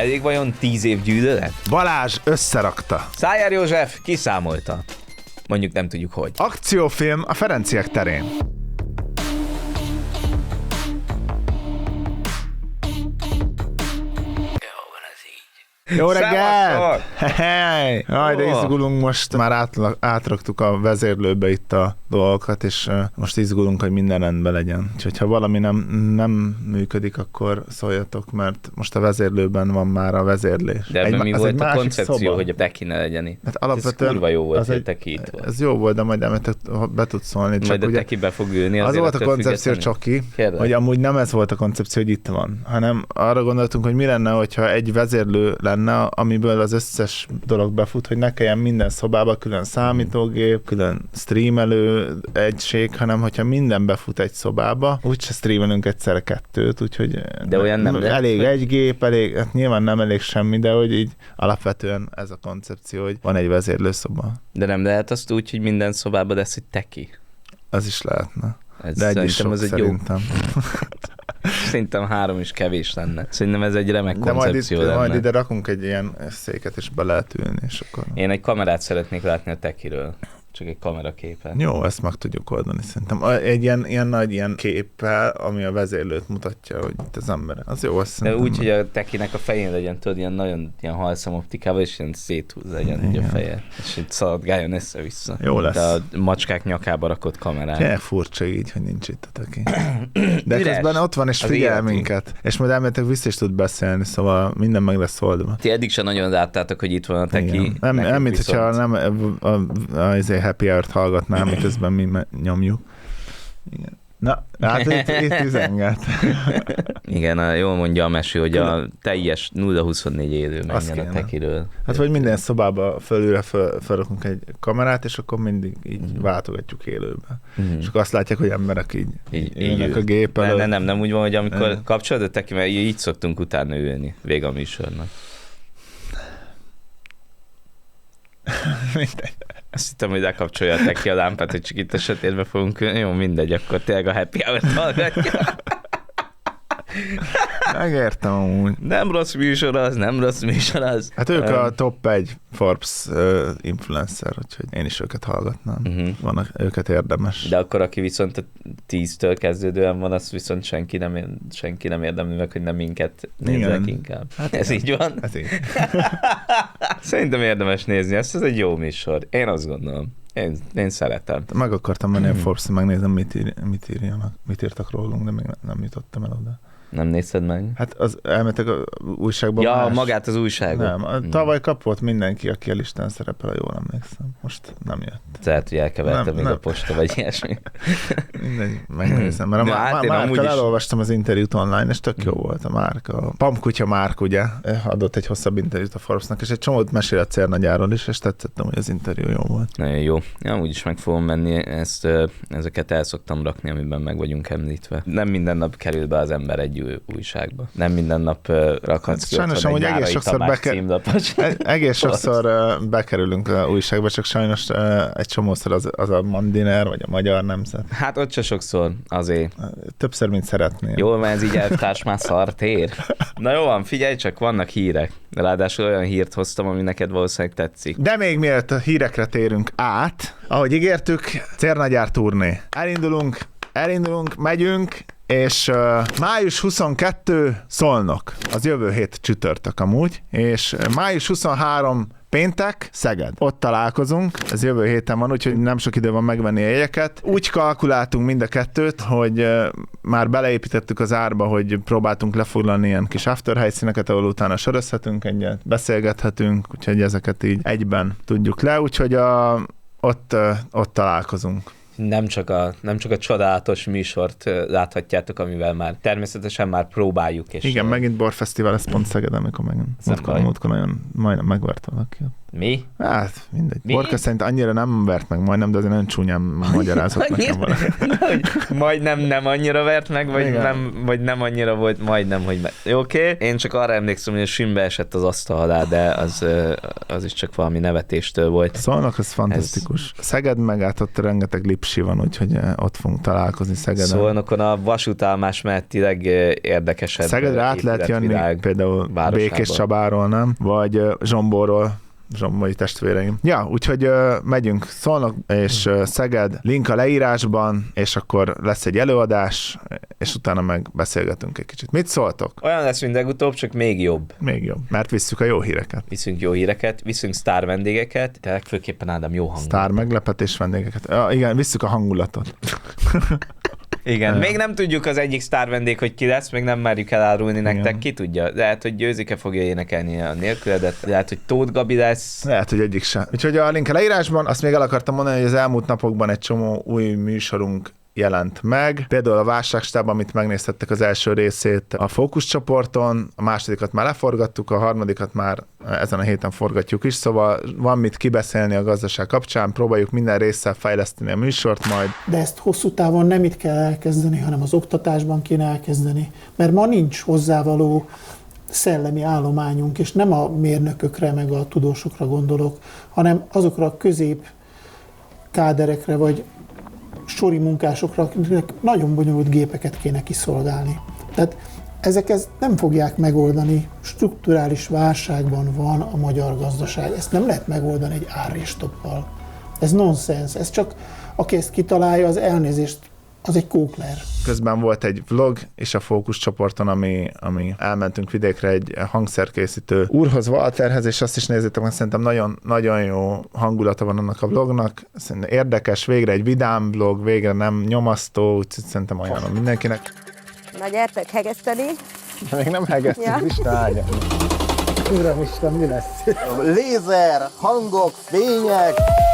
Elég vajon 10 év gyűlölet? Balázs összerakta. Szájár József kiszámolta. Mondjuk nem tudjuk hogy. Akciófilm a Ferenciek terén. Jó reggelt! Hey! Jaj, de izgulunk most, már átraktuk a vezérlőbe itt a dolgokat, és most izgulunk, hogy minden rendben legyen. Úgyhogy ha valami nem működik, akkor szóljatok, mert most a vezérlőben van már a vezérlés. De ebben mi volt a koncepció, szoba, hogy a teki ne legyen itt? Hát alapvetően ez kurva jó volt, hogy a teki itt volt. Ez jó volt, de majd be tudsz szólni. Majd a teki be fog ülni. Az volt a koncepció, Csoki, hogy amúgy nem ez volt a koncepció, hogy itt van, hanem arra gondoltunk, hogy mi lenne, hogyha egy vezérlő lenne, amiből az összes dolog befut, hogy ne kelljen minden szobába külön számítógép, külön streamelő egység, hanem hogyha minden befut egy szobába, úgyse streamelünk egyszerre kettőt, úgyhogy de olyan nem elég egy gép, elég, hát nyilván nem elég semmi, de hogy így alapvetően ez a koncepció, hogy van egy vezérlőszoba. De nem lehet azt úgy, hogy minden szobában lesz egy teki? Az is lehetne. Ez de egy is sok, szerintem. Szerintem 3 is kevés lenne. Szerintem ez egy remek koncepció lenne. Majd ide rakunk egy ilyen széket, és be lehet ülni, és akkor... Én egy kamerát szeretnék látni a tekiről. Csak egy kameraképen. Jó, ezt meg tudjuk oldani szerintem. Egy ilyen nagy ilyen képpel, ami a vezérlőt mutatja, hogy itt az emberek. Az jó, azt de úgy, hogy a tekinek a fején legyen, tudod, ilyen nagyon ilyen halszam optikával, és ilyen széthúz legyen így a feje. És itt szaladgáljon össze-vissza. Jó lesz. De a macskák nyakába rakott kamerát. Tényleg furcsa így, hogy nincs itt a teki. De közben ott van, és figyel minket. És majd elméletek vissza is tud beszélni, szóval minden meg lesz oldva. Ti eddig sem nagyon láttátok, hogy itt van a teki. Nem, mint hogyha nem a happy hour-t hallgatnám, miközben mi nyomjuk. Igen. Na, hát itt üzenget. Igen, jól mondja a meső, hogy a teljes 0-24 élő menjen a tekiről. Hát vagy minden szobába fölülre felrakunk egy kamerát, és akkor mindig így váltogatjuk élőbe. És akkor azt látják, hogy emberek így ülnek a gép előtt. Nem úgy van, hogy amikor kapcsolod a teki, mert így szoktunk utána ülni vége a műsornak. Mindegy. Azt hittem, hogy lekapcsolja a teki a lámpát, hogy csak itt a sötétbe fogunk ülni. Jó, mindegy, akkor tényleg a happy hour-t hallgatja. Megértem amúgy. Nem rossz műsor az. Hát ők a top 1 Forbes influencer, úgyhogy én is őket hallgatnám. Vannak, őket érdemes. De akkor, aki viszont a 10-től kezdődően van, azt viszont senki nem érdemli meg, hogy nem minket nézzek inkább. Hát ez így van? Ez így. Szerintem érdemes nézni ezt, ez egy jó műsor. Én azt gondolom. Én szeretem. Meg akartam menni a Forbes-ra, megnézem, mit írjanak. Mit írtak rólunk, de még nem jutottam el oda. Nem nézted meg? Hát elmentek a újságban. Ja, magát az újságot. Nem, tavaly kapott mindenki, aki a listán szerepel, jól emlékszem. Most nem jött. Tehát, hogy elkeverte még a posta, vagy ilyesmi. Mindegy, megnézem. Mert Márkkal elolvastam az interjút online, és tök jó volt a Márka. A Pampkutya Márk, ugye, adott egy hosszabb interjút a Forbesnak, és egy csomót mesél a Cérnagyáról is, és tetszettem, hogy az interjú jó volt. Nagyon jó. Ja, úgyis meg fogom menni, ezeket el szoktam rakni, amiben meg vagyunk említve. Nem minden nap kerül be az ember egy újságba. Nem minden nap rakhatsz ki sajnos, otthon egy Nárai Tamás címlapot. Egész sokszor bekerülünk a újságba, csak sajnos egy csomószor az a Mandiner, vagy a Magyar Nemzet. Hát ott se sokszor, azért. Többször, mint szeretném. Jól van, ez így elvtárs már szartér. Na jó van, figyelj csak, vannak hírek. Ráadásul olyan hírt hoztam, ami neked valószínűleg tetszik. De még mielőtt a hírekre térünk át, ahogy ígértük, Cérnagyár turné. Elindulunk, megyünk, és május 22 Szolnok, az jövő hét csütörtök amúgy, és május 23 péntek, Szeged. Ott találkozunk, ez jövő héten van, úgyhogy nem sok idő van megvenni a jegyeket. Úgy kalkuláltunk mind a kettőt, hogy már beleépítettük az árba, hogy próbáltunk lefoglalni ilyen kis after helyszíneket, ahol utána sörözhetünk egyet, beszélgethetünk, úgyhogy ezeket így egyben tudjuk le, úgyhogy ott találkozunk. Nem csak a csodálatos műsort láthatjátok, amivel már természetesen már próbáljuk. És igen, megint borfesztivál, ez pont Szeged, amikor megint múltkor nagyon majdnem megvert valaki. Mi? Hát, mindegy. Borka szerint annyira nem vert meg majdnem, de azért nagyon csúnyán magyarázott nekem valami. Majdnem nem annyira vert meg, vagy nem annyira volt majdnem, hogy oké. Én csak arra emlékszem, hogy a Simbe esett az asztal alá, de az is csak valami nevetéstől volt. Szolnok, az fantasztikus. Szeged meg ott rengeteg Lipsi van, úgyhogy ott fogunk találkozni Szegeden. Szolnokon a vasútállomás mellettileg érdekesebb. Szegedre át lehet jönni, például Békés Csabáról, nem? Vagy Zsomborról, zsombori testvéreim. Ja, úgyhogy megyünk Szolnok és Szeged, link a leírásban, és akkor lesz egy előadás, és utána meg beszélgetünk egy kicsit. Mit szóltok? Olyan lesz, mint legutóbb, csak még jobb. Még jobb, mert visszük a jó híreket. Viszünk jó híreket, viszünk sztár vendégeket, de legfőképpen Ádám jó hangot. Sztár meglepetés vendégeket. Igen, visszük a hangulatot. Igen, még nem tudjuk az egyik sztár vendég, hogy ki lesz, még nem merjük elárulni nektek, Igen. ki tudja. Lehet, hogy Győzike fogja énekelni a nélküledet, lehet, hogy Tóth Gabi lesz. Lehet, hogy egyik sem. Úgyhogy a link a leírásban, azt még el akartam mondani, hogy az elmúlt napokban egy csomó új műsorunk jelent meg. Például a Válságstáb, amit megnéztettek az első részét a fókuszcsoporton, a másodikat már leforgattuk, a harmadikat már ezen a héten forgatjuk is, szóval van mit kibeszélni a gazdaság kapcsán, próbáljuk minden résszel fejleszteni a műsort majd. De ezt hosszú távon nem itt kell elkezdeni, hanem az oktatásban kéne elkezdeni, mert ma nincs hozzávaló szellemi állományunk, és nem a mérnökökre, meg a tudósokra gondolok, hanem azokra a közép káderekre, vagy sori munkásokra, akiknek nagyon bonyolult gépeket kéne kiszolgálni. Tehát ezek nem fogják megoldani. Strukturális válságban van a magyar gazdaság. Ezt nem lehet megoldani egy árréstoppal. Ez nonsens. Ez csak, aki ezt kitalálja, az elnézést, az egy kókler. Közben volt egy vlog is a fókuszcsoporton, ami elmentünk vidékre egy hangszerkészítő úrhoz, Walterhez, és azt is nézzétek, mert szerintem nagyon, nagyon jó hangulata van annak a vlognak. Szerintem érdekes, végre egy vidám vlog, végre nem nyomasztó, úgyhogy szerintem ajánlom mindenkinek. Na gyertek hegeszteni. Még nem hegesztünk, Ja. Isten áldja. Uramisten, mi lesz? Lézer, hangok, fények.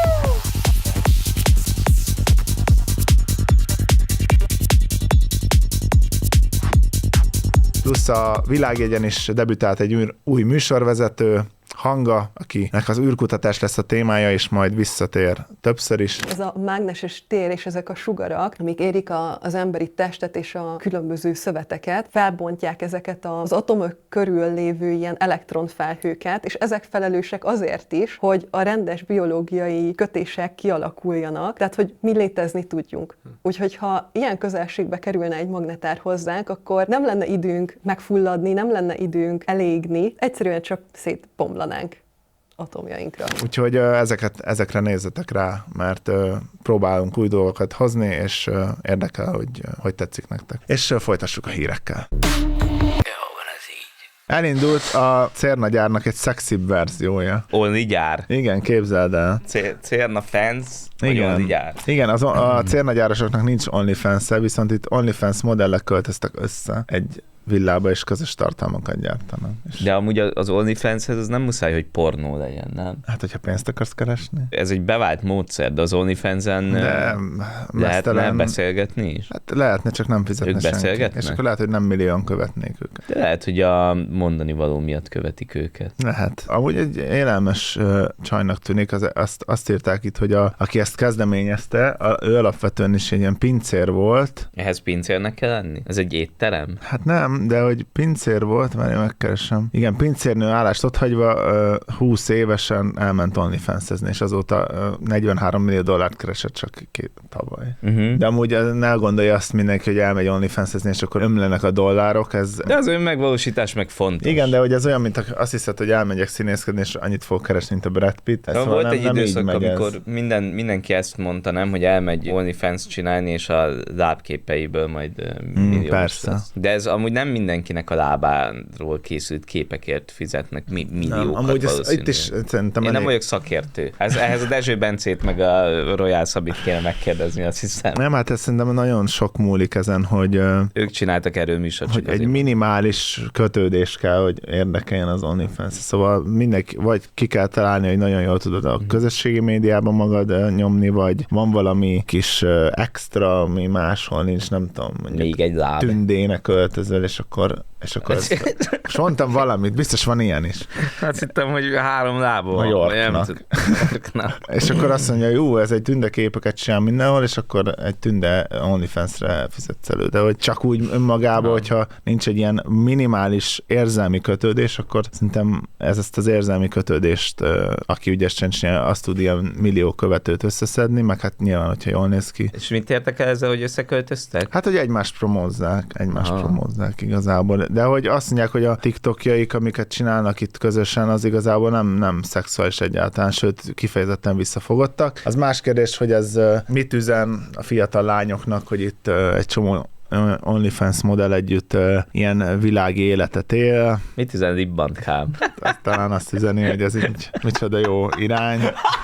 Plusz a Világjegyen is debütált egy új műsorvezető, Hanga, akinek az űrkutatás lesz a témája, és majd visszatér többször is. Ez a mágneses tér és ezek a sugarak, amik érik az emberi testet és a különböző szöveteket, felbontják ezeket az atomok körül lévő ilyen elektronfelhőket, és ezek felelősek azért is, hogy a rendes biológiai kötések kialakuljanak, tehát hogy mi létezni tudjunk. Úgyhogy ha ilyen közelségbe kerülne egy magnetár hozzánk, akkor nem lenne időnk megfulladni, nem lenne időnk elégni, egyszerűen csak szétbomlanánk atomjainkra. Úgyhogy ezekre nézzetek rá, mert próbálunk új dolgokat hozni, és érdekel, hogy tetszik nektek. És folytassuk a hírekkel. Elindult a Cérna gyárnak egy szexibb verziója. Olni gyár. Igen, képzeld el. Cérna fans, vagy Olni gyár. Igen, a Cérna gyárosoknak nincs OnlyFans-e, viszont itt OnlyFans modellek költöztek össze egy villába, és közös tartalmakat gyártanak. De amúgy az OnlyFans-hez az nem muszáj, hogy pornó legyen, nem? Hát, hogyha pénzt akarsz keresni. Ez egy bevált módszer, de az OnlyFans-en lehetne beszélgetni is? Hát lehetne, csak nem fizetne ők senki. beszélgetnek? És akkor lehet, hogy nem millióan követnék őket. De lehet, hogy a mondani való miatt követik őket. Lehet. Amúgy egy élelmes csajnak tűnik, azt írták itt, hogy aki ezt kezdeményezte, ő alapvetően is egy ilyen pincér volt. Ehhez pincérnek kell lenni? Ez egy étterem? Hát nem, de hogy pincér volt, már én megkeresem. Igen, pincérnő állást otthagyva 20 évesen elment OnlyFans-ezni, és azóta $43 millió keresett csak tavaly. De amúgy ne gondolja azt mindenki, hogy elmegy OnlyFans-ezni, és akkor ömlenek a dollárok. De az önmegvalósítás meg fontos. Igen, de hogy ez olyan, mint azt hiszed, hogy elmegyek színészkedni, és annyit fog keresni, mint a Brad Pitt. Szóval volt egy időszak, amikor mindenki ezt mondta, nem, hogy elmegy OnlyFans csinálni, és a lábképeiből majd milliós persze. lesz. De ez amúgy nem mindenkinek a lábáról készült képekért fizetnek milliókat amúgy valószínűleg. itt is szerintem én nem vagyok szakértő. Ehhez a Dezső Bencét meg a Royal Szabit kéne megkérdezni, azt hiszem. Nem, hát ez szerintem nagyon sok múlik ezen, hogy ők csináltak erről műsort. Hogy egy minimális kötődés kell, hogy érdekeljen az OnlyFans. Szóval mindenki, vagy ki kell találni, hogy nagyon jól tudod a közösségi médiában magad nyomni, vagy van valami kis extra, ami máshol nincs, nem tudom, mondjuk még egy láb. Tündének költözöl, és akkor És akkor és mondtam valamit, biztos van ilyen is. Azt hittem, hogy 3 lábon. A Yorknak. És akkor azt mondja, jó, ez egy tünde képeket csinál mindenhol, és akkor egy tünde OnlyFans-re fizetsz elő. De hogy csak úgy önmagában, hogyha nincs egy ilyen minimális érzelmi kötődés, akkor szerintem ezt az érzelmi kötődést, aki ügyesen csinálja, azt tud ilyen millió követőt összeszedni, meg hát nyilván, hogyha jól néz ki. És mit értek el ezzel, hogy összeköltöztek? Hát, hogy egymást promózzák igazából. De hogy azt mondják, hogy a TikTokjaik, amiket csinálnak itt közösen, az igazából nem szexuális egyáltalán, sőt, kifejezetten visszafogottak. Az más kérdés, hogy ez mit üzen a fiatal lányoknak, hogy itt egy csomó OnlyFans modell együtt ilyen világi életet él. Mit üzen Ribbantkám? Talán azt üzeni, hogy ez így micsoda jó irány.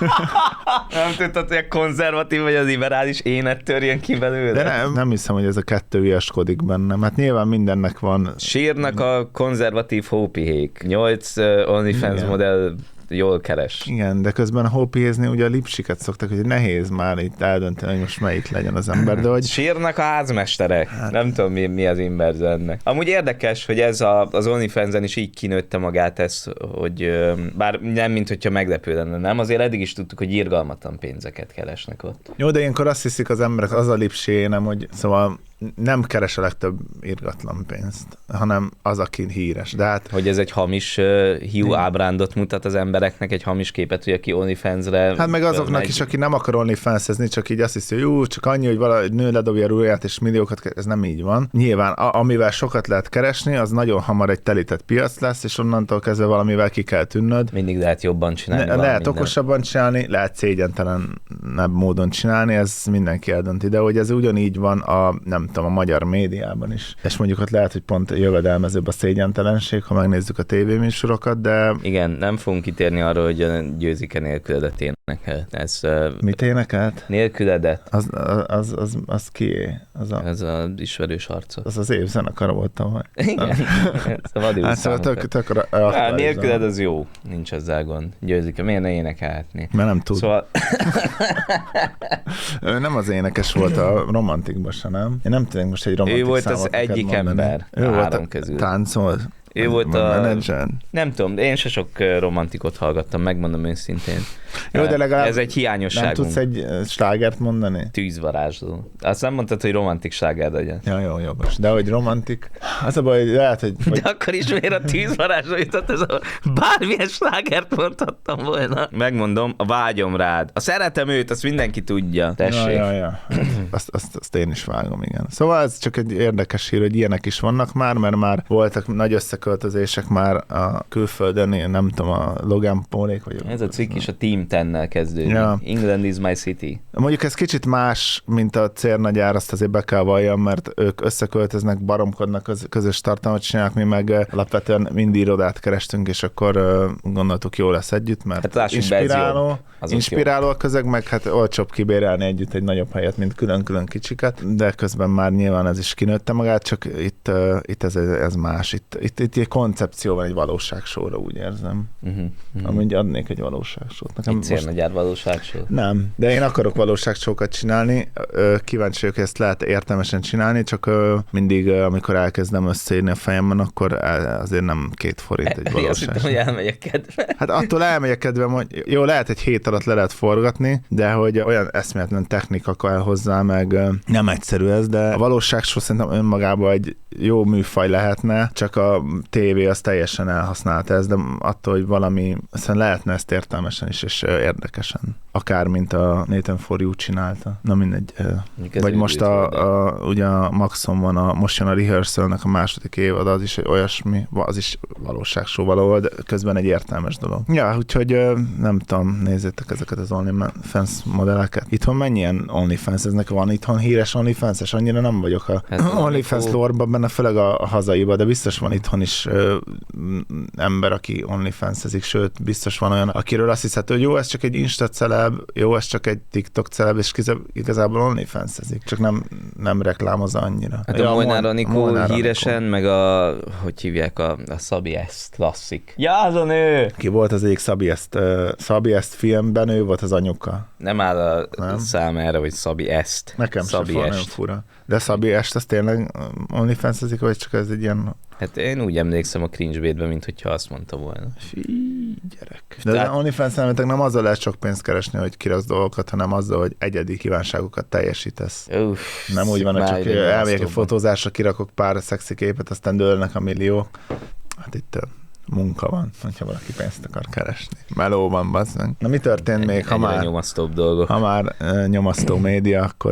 Nem tudtad, hogy a konzervatív vagy az liberális énet törjön ki belőle? De nem hiszem, hogy ez a kettő viaskodik bennem. Hát nyilván mindennek van. Sírnak a konzervatív hópihék. 8 OnlyFans modell jól keres. Igen, de közben a hópihézni ugye a lipsiket szoktak, hogy nehéz már itt eldönteni, hogy most melyik legyen az ember, de hogy... Sírnak a házmesterek. Hát. Nem tudom, mi az inverze ennek. Amúgy érdekes, hogy ez az OnlyFans-en is így kinőtte magát ez, hogy bár nem, mint hogyha meglepő lenne, nem? Azért eddig is tudtuk, hogy irgalmatlan pénzeket keresnek ott. Jó, de ilyenkor azt hiszik az emberek, az a lipsi, nem, hogy szóval nem keres a legtöbb irgatlan pénzt, hanem az, aki híres. De hát... Hogy ez egy hamis hiú ábrándot mutat az embereknek, egy hamis képet, hogy aki OnlyFans-re... Hát meg azoknak is, aki nem akar OnlyFans-ezni, csak így azt hiszi, hogy jó, csak annyi, hogy valahogy nő ledobja a rúját, és milliókat keres, ez nem így van. Nyilván, amivel sokat lehet keresni, az nagyon hamar egy telített piac lesz, és onnantól kezdve valamivel ki kell tűnnöd. Mindig lehet jobban csinálni. Lehet okosabban csinálni, lehet szégyentelenebb módon csinálni, ez mindenki eldönti. De hogy ez ugyanígy van nem tudom, a magyar médiában is. És mondjuk ott lehet, hogy pont jövedelmezőbb a szégyentelenség, ha megnézzük a tévéműsorokat, de... Igen, nem fogunk kitérni arra, hogy Győzike nélküledet énekel. Ez, mit énekelt? Nélküledet. Az kié? Ez az ismerős arca. Az az évzenekar volt tavaly. Igen. Nélküled az jó. Nincs azzal gond. Győzike, miért ne énekelhetni? Mert nem tud. Szóval... Ő nem az énekes volt a romantikban se, nem? Én nem tudom most egy romantik. Ő volt az egyik ember. Ő volt a közül. Táncol. Ő volt a... menedzser. Nem tudom, de én se sok romantikot hallgattam, megmondom őszintén. Jó, de legalább ez egy hiányosságunk. Nem tudsz egy slágert mondani? Tűzvarázsló. Azt nem mondtad, hogy romantik sláger legyen. Ja, jó, jogos. De hogy romantik, az a baj, lehet, hogy... De akkor is miért a tűzvarázsló jutott, ez a bármilyen slágert mondhattam volna. Megmondom, a vágyom rád. A szeretem őt, azt mindenki tudja. Tessék. Ja. Azt én is vágom, igen. Szóval ez csak egy érdekes hír, hogy ilyenek is vannak már, mert már voltak nagy összeköltözések már a külföldön, én nem tudom, a Logan Paulék vagy... Ez a cikk is a Team 10-nel kezdődik. Ja. England is my city. Mondjuk ez kicsit más, mint a Cérnagyár, azt azért be kell valljam, mert ők összeköltöznek, baromkodnak, közös tartalmat csinálnak, mi meg alapvetően mind irodát kerestünk, és akkor gondoltuk, jó lesz együtt, mert hát inspiráló a közeg, meg hát olcsóbb kibérelni együtt egy nagyobb helyet, mint külön-külön kicsiket, de közben már nyilván ez is kinőtte magát, csak itt ez más. Itt egy koncepció van egy valóságsóra, úgy érzem. Amúgy adnék egy valóságsót. Egy Cérnagyár valóságsó? Nem, de én akarok valóságsókat csinálni, kíváncsi vagyok, hogy ezt lehet értelmesen csinálni, csak mindig, amikor elkezdem összeírni a fejemben, akkor azért nem 2 forint egy valóságsó. Azt hittem, hogy elmegyek kedve. Hát attól elmegyek kedvem, hogy jó, lehet egy hét alatt le lehet forgatni, de hogy olyan eszméletlen technika kell hozzá, meg nem egyszerű ez, de a valóságsó szerintem önmagában egy jó műfaj lehetne, csak a tévé az teljesen elhasználta ezt, de attól, hogy valami, aztán lehetne ezt értelmesen is, és érdekesen. Akár, mint a Nathan For You csinálta. Na mindegy. Vagy most ugye a Maxon van, most jön a Rehearsalnek a második évad, az is olyasmi, az is valóságshow valahol, de közben egy értelmes dolog. Ja, úgyhogy nem tudom, nézzétek ezeket az OnlyFans modelleket. Itthon mennyien OnlyFans? Eznek van itthon híres OnlyFans-es? Annyira nem vagyok a OnlyFans lore-ban benne, főleg a hazaiba, de biztos van itthon is ember, aki OnlyFans-ezik, sőt, biztos van olyan, akiről azt hiszed, hogy jó, ez csak egy Insta celeb, jó, ez csak egy TikTok celeb, és igazából OnlyFans-ezik, csak nem reklámozza annyira. Hát a Molnár Anikó híresen, meg hogy hívják, a Szabi Ezt klasszik. Ja, az a nő! Ki volt az egyik Szabi Ezt filmben, ő volt az anyuka. Nem áll a szám erre, hogy Szabi Ezt. Nekem Szabi sem nagyon fura. De Szabi Est, az tényleg OnlyFans-ezik, vagy csak ez egy ilyen Hát én úgy emlékszem a cringe-bétben, mint hogyha azt mondta volna. Fí, gyerek. De az OnlyFans nem azzal lehet sok pénzt keresni, hogy kiraksz dolgokat, hanem azzal, hogy egyedi kívánságokat teljesítesz. Uff, Nem úgy van, hogy csak elmegyek egy fotózásra, kirakok pár szexi képet, aztán dőlnek a milliók. Hát itt munka van, hogyha valaki pénzt akar keresni. Meló van, bazdmeg. Na mi történt még, ha már nyomasztó média, akkor...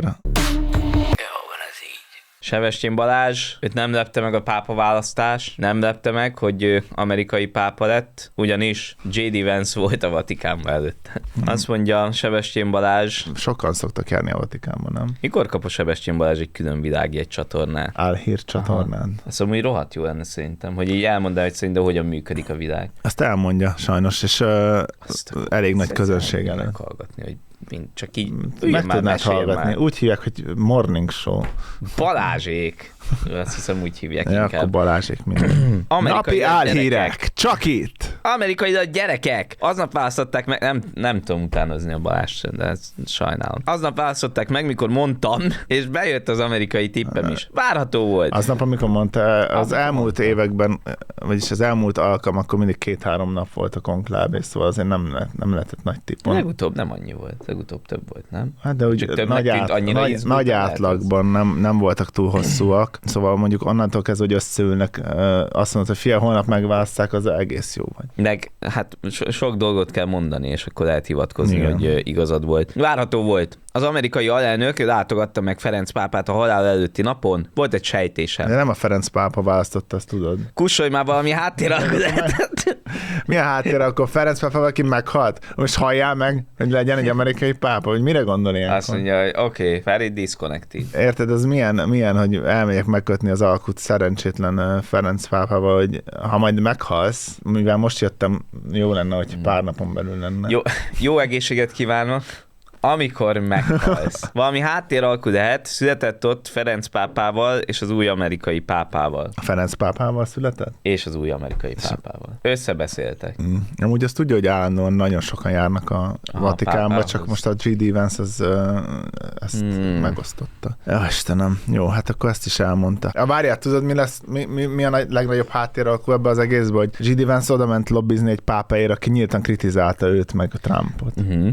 Sebestyén Balázs, őt nem lepte meg a pápa választás, nem lepte meg, hogy ő amerikai pápa lett, ugyanis J.D. Vance volt a Vatikánban előtte. Azt mondja Sebestyén Balázs... Sokan szoktak járni a Vatikánban, nem? Mikor kap a Sebestyén Balázs egy külön világjegy csatornát? Álhír csatornán. Azt mondom, hogy rohadt jó lenne szerintem, hogy így elmondaná, hogy szerintem hogyan működik a világ. Azt elmondja sajnos, és elég nagy közönség előtt. Meghallgatni, hogy csak így meg tudnád hallgatni. Már. Úgy hívják, hogy morning show. Balázsék. Azt hiszem úgy hívják inkább. Akkor Balázsék minden. Napi álhírek. Csak itt. Amerikai gyerekek. Aznap választották meg, nem tudom utánozni a Balást, de ezt sajnálom. Aznap választották meg, mikor mondtam, és bejött az amerikai tippem is. Várható volt. Aznap, amikor mondta, az elmúlt években, vagyis az elmúlt alkalom, akkor mindig 2-3 nap volt a konkláb, szóval azért nem lehetett nagy tipp. Legutóbb nem annyi volt. Legutóbb több volt, nem? Hát de úgy nagy átlagban nem voltak túl hosszúak. Szóval mondjuk onnantól kezdve, hogy összeülnek, azt mondod, hogy fia, holnap megválaszták, az egész jó vagy. Meg hát sok dolgot kell mondani, és akkor lehet hivatkozni, hogy igazad volt. Várható volt. Az amerikai alelnök látogatta meg Ferenc pápát a halál előtti napon. Volt egy sejtése. De nem a Ferenc pápa választotta, ezt tudod. Kussolj már valami háttéralkotást. Milyen háttér, akkor Ferenc pápa valaki meghalt? Most halljál meg, hogy legyen egy amerikai pápa, hogy mire gondol ilyenkor? Azt mondja, hogy oké, very disconnected. Érted, ez milyen, hogy elmegyek megkötni az alkut szerencsétlen Ferenc pápával, hogy ha majd meghalsz, mivel most jöttem, jó lenne, hogy pár napon belül lenne. Jó egészséget kívánok. Amikor meghalsz. Valami háttéralkú lehet, született ott Ferenc pápával és az új amerikai pápával. A Ferenc pápával született? És az új amerikai pápával. Összebeszéltek. Amúgy azt tudja, hogy állandóan nagyon sokan járnak a Vatikánba, csak most a J.D. Vance ezt megosztotta. Ja, Istenem. Jó, hát akkor ezt is elmondta. Várjál, tudod, mi a legnagyobb háttéralkú ebbe az egészben, hogy J.D. Vance oda ment lobbizni egy pápáért, aki nyíltan kritizálta őt meg a Trumpot.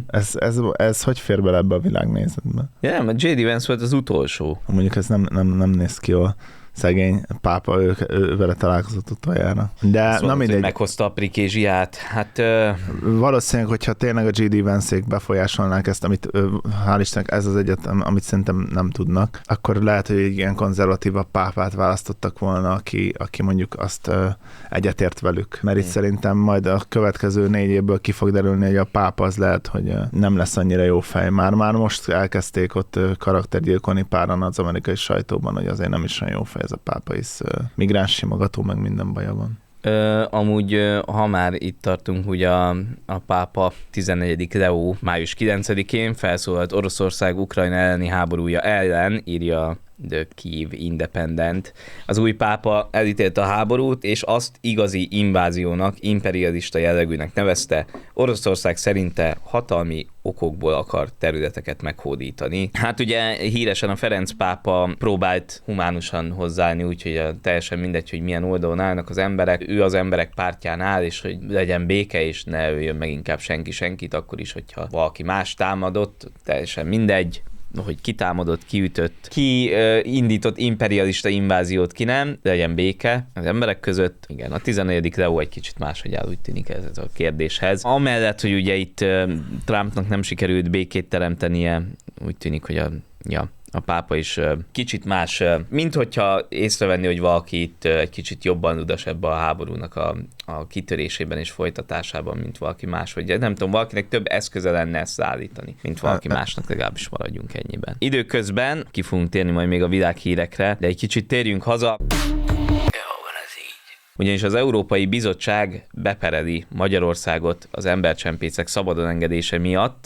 Ez hogy fér bele ebbe a világnézetbe? Ja, nem, a J.D. Vance volt az utolsó. Mondjuk ez nem néz ki jól. Szegény pápa, ő vele találkozott utoljára. De na mindegy. Meghozta a prikézsiát. Hát, valószínűleg, hogyha tényleg a J.D. Vance-ék befolyásolnák ezt, amit hál' Istennek ez az egyet, amit szerintem nem tudnak, akkor lehet, hogy egy ilyen konzervatívabb pápát választottak volna, aki mondjuk azt egyetért velük. Mert itt szerintem majd a következő 4 évből ki fog derülni, hogy a pápa az lehet, hogy nem lesz annyira jó fej. Már most elkezdték ott karaktergyilkolni páran az amerikai sajtóban, hogy azért nem is olyan jó fej ez a pápa, is migráns simogató, meg minden baja van. Amúgy, ha már itt tartunk, ugye a pápa 14. Leó május 9-én felszólalt Oroszország Ukrajna elleni háborúja ellen, írja The Kyiv Independent. Az új pápa elítélte a háborút, és azt igazi inváziónak, imperialista jellegűnek nevezte. Oroszország szerinte hatalmi okokból akar területeket meghódítani. Hát ugye híresen a Ferenc pápa próbált humánusan hozzáállni, úgyhogy teljesen mindegy, hogy milyen oldalon állnak az emberek. Ő az emberek pártján áll, és hogy legyen béke, és ne öljön meg inkább senki senkit, akkor is, hogyha valaki más támadott, teljesen mindegy, hogy ki támadott, ki ütött, ki indított imperialista inváziót, ki nem, legyen béke az emberek között. Igen, a 14. Leó egy kicsit máshogy áll, úgy tűnik ez a kérdéshez. Amellett, hogy ugye itt Trumpnak nem sikerült békét teremtenie, úgy tűnik, hogy a pápa is kicsit más, mint hogyha észrevenni, hogy valaki itt egy kicsit jobban ludas ebbe a háborúnak a kitörésében és folytatásában, mint valaki más. Vagy nem tudom, valakinek több eszköze lenne ezt állítani, mint valaki másnak, legalábbis maradjunk ennyiben. Időközben ki fogunk térni majd még a világhírekre, de egy kicsit térjünk haza. Ugyanis az Európai Bizottság bepereli Magyarországot az embercsempészek szabadon engedése miatt.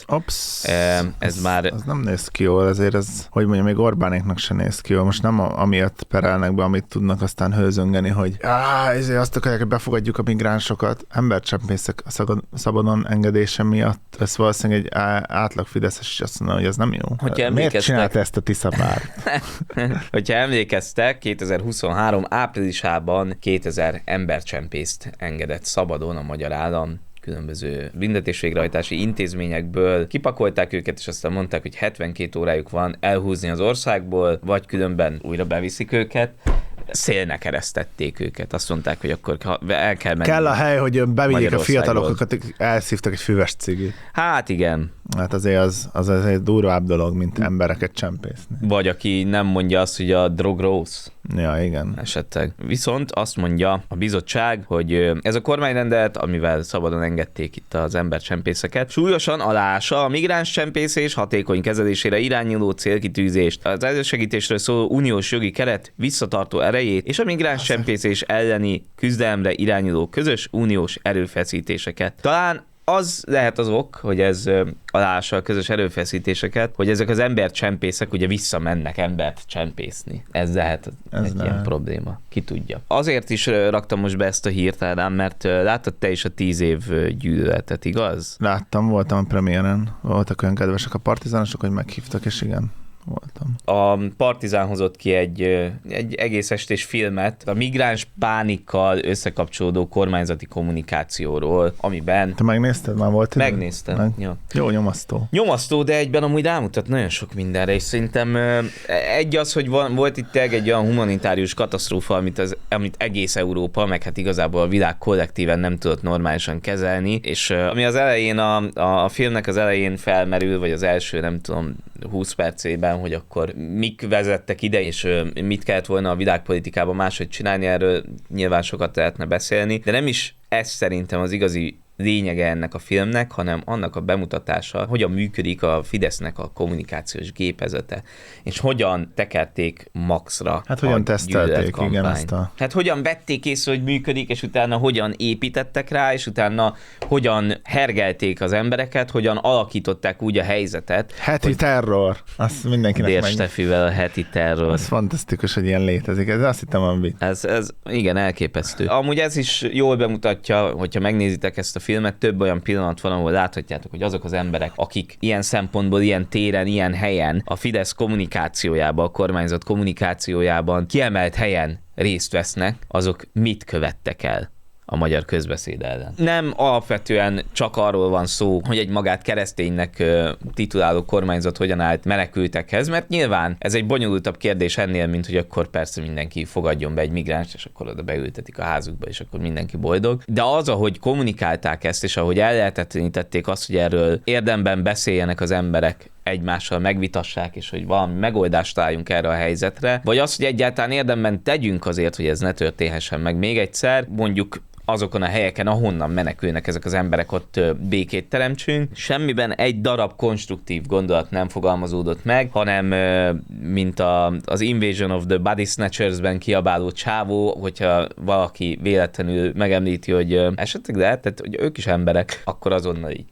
Ez már... Az nem néz ki jól, ezért ez, hogy mondjam, még Orbánéknak se néz ki jól. Most nem amiatt perelnek be, amit tudnak aztán hőzöngeni, hogy ezért azt akarják, hogy befogadjuk a migránsokat. Embercsempészek szabadon engedése miatt. Ez valószínűleg egy átlag fideszes is azt mondja, hogy ez nem jó. Miért csinálta ezt a Tisza pár? Hogyha emlékeztek, 2023 áprilisában 2000 embercsempészt engedett szabadon a magyar állam, különböző büntetésvégrehajtási intézményekből kipakolták őket, és aztán mondták, hogy 72 órájuk van elhúzni az országból, vagy különben újra beviszik őket. Szélnek eresztették őket. Azt mondták, hogy akkor el kell menni. Kell a hely, hogy bevigyék a fiatalokat, elszívtak egy füves cigit. Hát igen. Hát azért az egy durvább dolog, mint embereket csempészni. Vagy aki nem mondja azt, hogy a drog rossz. Ja, igen. Esetleg. Viszont azt mondja a bizottság, hogy ez a kormányrendelet, amivel szabadon engedték itt az embercsempészeket, súlyosan aláássa a migránscsempészés hatékony kezelésére irányuló célkitűzést, az elősegítésről szóló uniós jogi keret visszatartó erejét és a migránscsempészés elleni küzdelemre irányuló közös uniós erőfeszítéseket. Talán az lehet az ok, hogy ez aláássa a közös erőfeszítéseket, hogy ezek az embercsempészek ugye visszamennek embert csempészni. Ez lehet egy ilyen probléma. Ki tudja. Azért is raktam most be ezt a hírt, Ádám, mert láttad te is a 10 év gyűlöletet, igaz? Láttam, voltam a premiéren. Voltak olyan kedvesek a partizánosok, hogy meghívtak, és igen. Voltam. A Partizán hozott ki egy egész estés filmet a migráns pánikkal összekapcsolódó kormányzati kommunikációról, amiben... Te megnézted? Már volt? Megnéztem. Ja. Jó, nyomasztó. Nyomasztó, de egyben amúgy rámutat nagyon sok mindenre, és szerintem egy az, hogy volt itt egy olyan humanitárius katasztrófa, amit egész Európa, meg hát igazából a világ kollektíven nem tudott normálisan kezelni, és ami az elején, a filmnek az elején felmerül, vagy az első, nem tudom, 20 percében, hogy akkor mik vezettek ide, és mit kellett volna a világpolitikában máshogy csinálni, erről nyilván sokat lehetne beszélni, de nem is ez szerintem az igazi lényege ennek a filmnek, hanem annak a bemutatása, hogyan működik a Fidesznek a kommunikációs gépezete, és hogyan tekerték maxra. Hát hogyan tesztelték, igen, ezt a... Hát hogyan vették észre, hogy működik, és utána hogyan építettek rá, és utána hogyan hergelték az embereket, hogyan alakították úgy a helyzetet. Heti terror. Azt mindenkinek Dér Stefivel a heti terror. Ez fantasztikus, hogy ilyen létezik. Ez azt hittem, ami... Ez igen, elképesztő. Amúgy ez is jól bemutatja, hogyha megnézitek ezt a filmet, több olyan pillanat van, ahol láthatjátok, hogy azok az emberek, akik ilyen szempontból, ilyen téren, ilyen helyen a Fidesz kommunikációjában, a kormányzat kommunikációjában kiemelt helyen részt vesznek, azok mit követtek el a magyar közbeszéd ellen. Nem alapvetően csak arról van szó, hogy egy magát kereszténynek tituláló kormányzat hogyan állt menekültekhez, mert nyilván ez egy bonyolultabb kérdés ennél, mint hogy akkor persze mindenki fogadjon be egy migránst, és akkor oda beültetik a házukba, és akkor mindenki boldog. De az, ahogy kommunikálták ezt, és ahogy ellehetetlenítették azt, hogy erről érdemben beszéljenek az emberek, egymással megvitassák, és hogy valami megoldást találjunk erre a helyzetre, vagy az, hogy egyáltalán érdemben tegyünk azért, hogy ez ne történhessen meg még egyszer, mondjuk azokon a helyeken, ahonnan menekülnek ezek az emberek, ott békét teremtsünk. Semmiben egy darab konstruktív gondolat nem fogalmazódott meg, hanem mint az Invasion of the Body Snatchers-ben kiabáló csávó, hogyha valaki véletlenül megemlíti, hogy esetleg lehetett, hogy ők is emberek, akkor azonnal így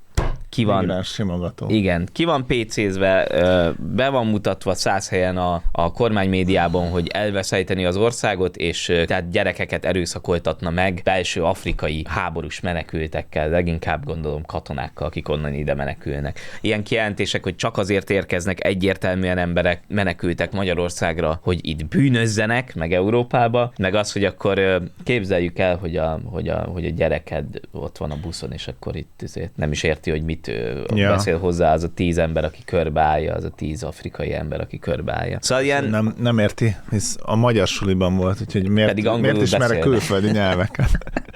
ki van, igen, ki van PC-zve, be van mutatva 100 helyen a kormánymédiában, hogy elveszejteni az országot, és tehát gyerekeket erőszakoltatna meg belső afrikai háborús menekültekkel, leginkább gondolom katonákkal, akik onnan ide menekülnek. Ilyen kijelentések, hogy csak azért érkeznek egyértelműen emberek, menekültek Magyarországra, hogy itt bűnözzenek, meg Európába, meg az, hogy akkor képzeljük el, hogy a gyereked ott van a buszon, és akkor itt nem is érti, hogy mit beszél hozzá az a 10 ember, aki körbeállja, az a 10 afrikai ember, aki körbeállja. Szóval ilyen... Nem érti, hisz a magyar suliban volt, úgyhogy miért ismer a külföldi nyelveket?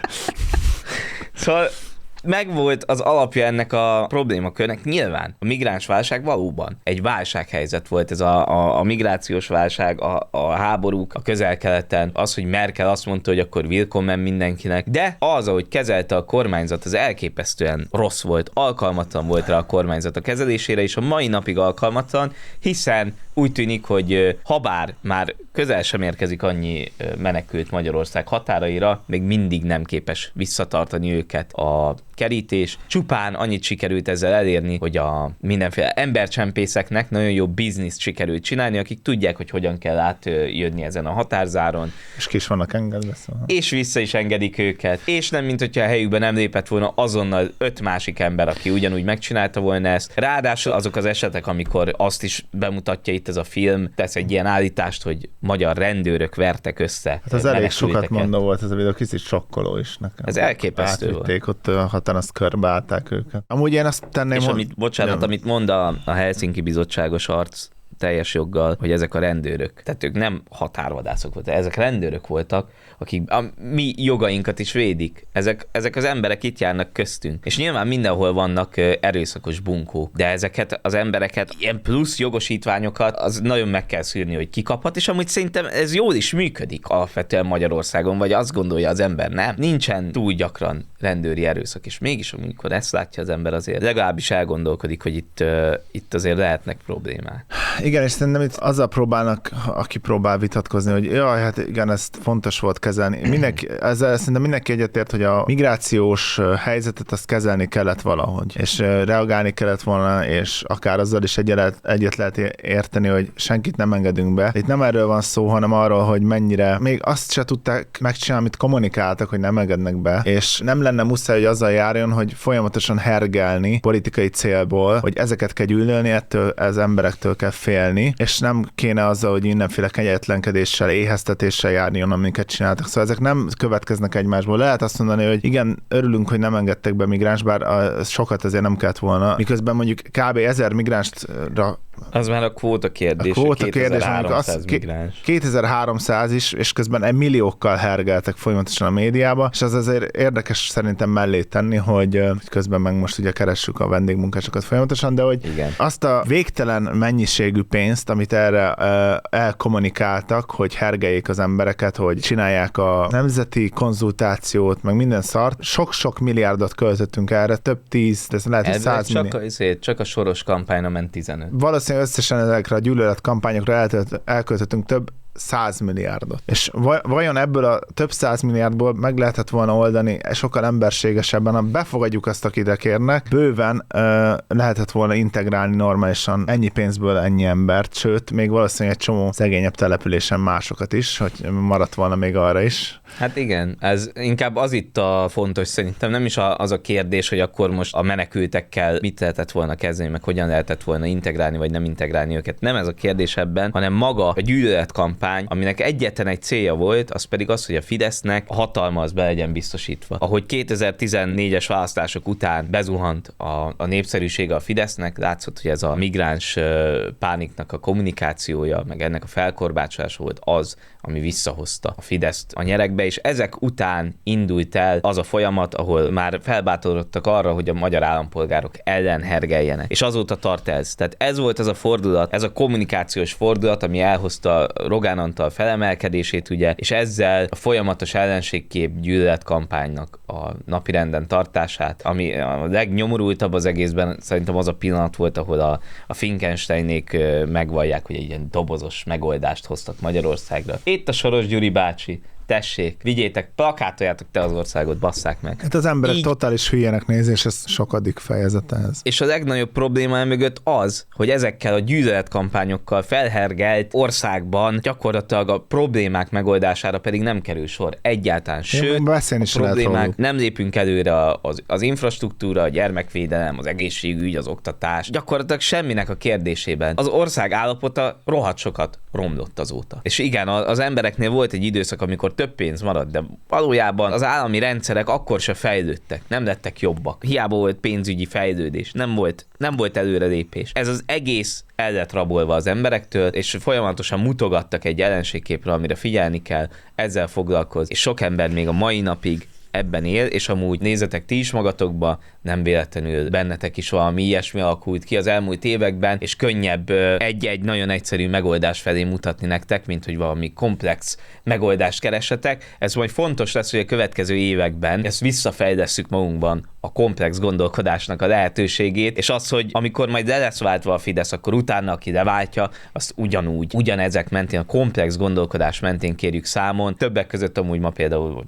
Szóval megvolt az alapja ennek a problémakörnek. Nyilván a migráns válság valóban egy válsághelyzet volt, ez a migrációs válság, a háborúk a Közel-Keleten, az, hogy Merkel azt mondta, hogy akkor willkommen mindenkinek, de az, ahogy kezelte a kormányzat, az elképesztően rossz volt, alkalmatlan volt rá a kormányzat a kezelésére, és a mai napig alkalmatlan, hiszen úgy tűnik, hogy habár már közel sem érkezik annyi menekült Magyarország határaira, még mindig nem képes visszatartani őket a kerítés. Csupán annyit sikerült ezzel elérni, hogy a mindenféle embercsempészeknek nagyon jó bizniszt sikerült csinálni, akik tudják, hogy hogyan kell átjönni ezen a határzáron. És ki is vannak engedve, szóval. És vissza is engedik őket. És nem, mint hogyha a helyükben nem lépett volna azonnal 5 másik ember, aki ugyanúgy megcsinálta volna ezt. Ráadásul azok az esetek, amikor azt is bemutatja itt ez a film, tesz egy ilyen állítást, hogy magyar rendőrök vertek össze. Hát az elég sokat mondó volt ez a videó, kicsit sokkoló is nekem. Ez elképesztő Átvitték ott határon, azt körbeállták őket. Amúgy én azt tenném... És amit mond a Helsinki bizottságos arc, teljes joggal, hogy ezek a rendőrök, tehát ők nem határvadászok voltak, ezek rendőrök voltak, akik a mi jogainkat is védik. Ezek az emberek itt járnak köztünk. És nyilván mindenhol vannak erőszakos bunkók, de ezeket az embereket, ilyen plusz jogosítványokat, az nagyon meg kell szűrni, hogy kikaphat, és amúgy szerintem ez jól is működik alapvetően Magyarországon, vagy azt gondolja az ember, nem? Nincsen túl gyakran rendőri erőszak, és mégis amikor ezt látja az ember, azért legalábbis elgondolkodik, hogy itt azért lehetnek problémák. Igen, és szerintem itt azzal próbálnak, aki próbál vitatkozni, hogy jaj, hát igen, ezt fontos volt kezelni. Ezzel szerintem mindenki egyetért, hogy a migrációs helyzetet azt kezelni kellett valahogy, és reagálni kellett volna, és akár azzal is egyet lehet érteni, hogy senkit nem engedünk be. Itt nem erről van szó, hanem arról, hogy mennyire még azt se tudták megcsinálni, amit kommunikáltak, hogy nem engednek be, és nem lenne muszáj, hogy azzal járjon, hogy folyamatosan hergelni politikai célból, hogy ezeket kell gyűlölni, ettől az emberektől kell félni, és nem kéne azzal, hogy mindenféle kegyetlenkedéssel, éheztetéssel járjon, amiket csináltak. Szóval ezek nem következnek egymásból. Lehet azt mondani, hogy igen, örülünk, hogy nem engedtek be migráns, bár sokat azért nem kellett volna. Miközben mondjuk kb. 1000 migránsra az már a kvóta kérdés. A kvóta kérdés, 2300 migráns. 2300 is, és közben milliókkal hergeltek folyamatosan a médiába, és az azért érdekes szerintem mellé tenni, hogy közben meg most ugye keressük a vendégmunkásokat folyamatosan, de hogy igen, azt a végtelen mennyiségű pénzt, amit erre elkommunikáltak, hogy hergeljék az embereket, hogy csinálják a nemzeti konzultációt, meg minden szart, sok-sok milliárdot költöttünk erre, több 10, de lehet, hogy 100 milliárd. Csak a Soros kampányra ment 15. Valószínűleg összesen ezekre a gyűlöletkampányokra elköltöttünk több 100 milliárdot. És vajon ebből a több 100 milliárdból meg lehetett volna oldani sokkal emberségesebben, ha befogadjuk azt, akire kérnek, bőven lehetett volna integrálni normálisan ennyi pénzből ennyi embert, sőt, még valószínűleg egy csomó szegényebb településen másokat is, hogy maradt volna még arra is. Hát igen, ez inkább az itt a fontos szerintem, nem is az a kérdés, hogy akkor most a menekültekkel mit lehetett volna kezdeni, meg hogyan lehetett volna integrálni, vagy nem integrálni őket. Nem ez a kérdés ebben, hanem maga a gyűlöletkampány, aminek egyetlen egy célja volt, az pedig az, hogy a Fidesznek a hatalma az be legyen biztosítva. Ahogy 2014-es választások után bezuhant a népszerűsége a Fidesznek, látszott, hogy ez a migráns pániknak a kommunikációja, meg ennek a felkorbácsolása volt az, ami visszahozta a Fideszt a nyerekbe, és ezek után indult el az a folyamat, ahol már felbátorodtak arra, hogy a magyar állampolgárok ellen hergeljenek. És azóta tart ez. Tehát ez volt az a fordulat, ez a kommunikációs fordulat, ami elhozta Rogán Antal felemelkedését, ugye, és ezzel a folyamatos ellenségkép gyűlöletkampánynak a napirenden tartását, ami a legnyomorultabb az egészben, szerintem az a pillanat volt, ahol a Finkensteinék megvallják, hogy egy ilyen dobozos megoldást hoztak Magyarországra. Itt a Soros Gyuri bácsi, tessék, vigyétek, plakátoljátok te az országot, basszák meg. Hát az emberek totális hülyének néz, és ez sokadik fejezete ez. És a legnagyobb probléma mögött az, hogy ezekkel a gyűlöletkampányokkal felhergelt országban gyakorlatilag a problémák megoldására pedig nem kerül sor egyáltalán. Sőt, a problémák nem lépünk előre az infrastruktúra, a gyermekvédelem, az egészségügy, az oktatás. Gyakorlatilag semminek a kérdésében. Az ország állapota rohadt sokat romlott azóta. És igen, az embereknél volt egy időszak, amikor több pénz maradt, de valójában az állami rendszerek akkor se fejlődtek, nem lettek jobbak. Hiába volt pénzügyi fejlődés, nem volt előrelépés. Ez az egész el lett rabolva az emberektől, és folyamatosan mutogattak egy jelenségképre, amire figyelni kell, ezzel foglalkoz. És sok ember még a mai napig ebben él, és amúgy nézzetek ti is magatokba, nem véletlenül bennetek is valami ilyesmi alakult ki az elmúlt években, és könnyebb egy-egy nagyon egyszerű megoldás felé mutatni nektek, mint hogy valami komplex megoldást keressetek. Ez majd fontos lesz, hogy a következő években ezt visszafejlesszük magunkban a komplex gondolkodásnak a lehetőségét, és az, hogy amikor majd le lesz váltva a Fidesz, akkor utána, aki leváltja, azt ugyanezek mentén, a komplex gondolkodás mentén kérjük számon. Többek között amúgy ma például,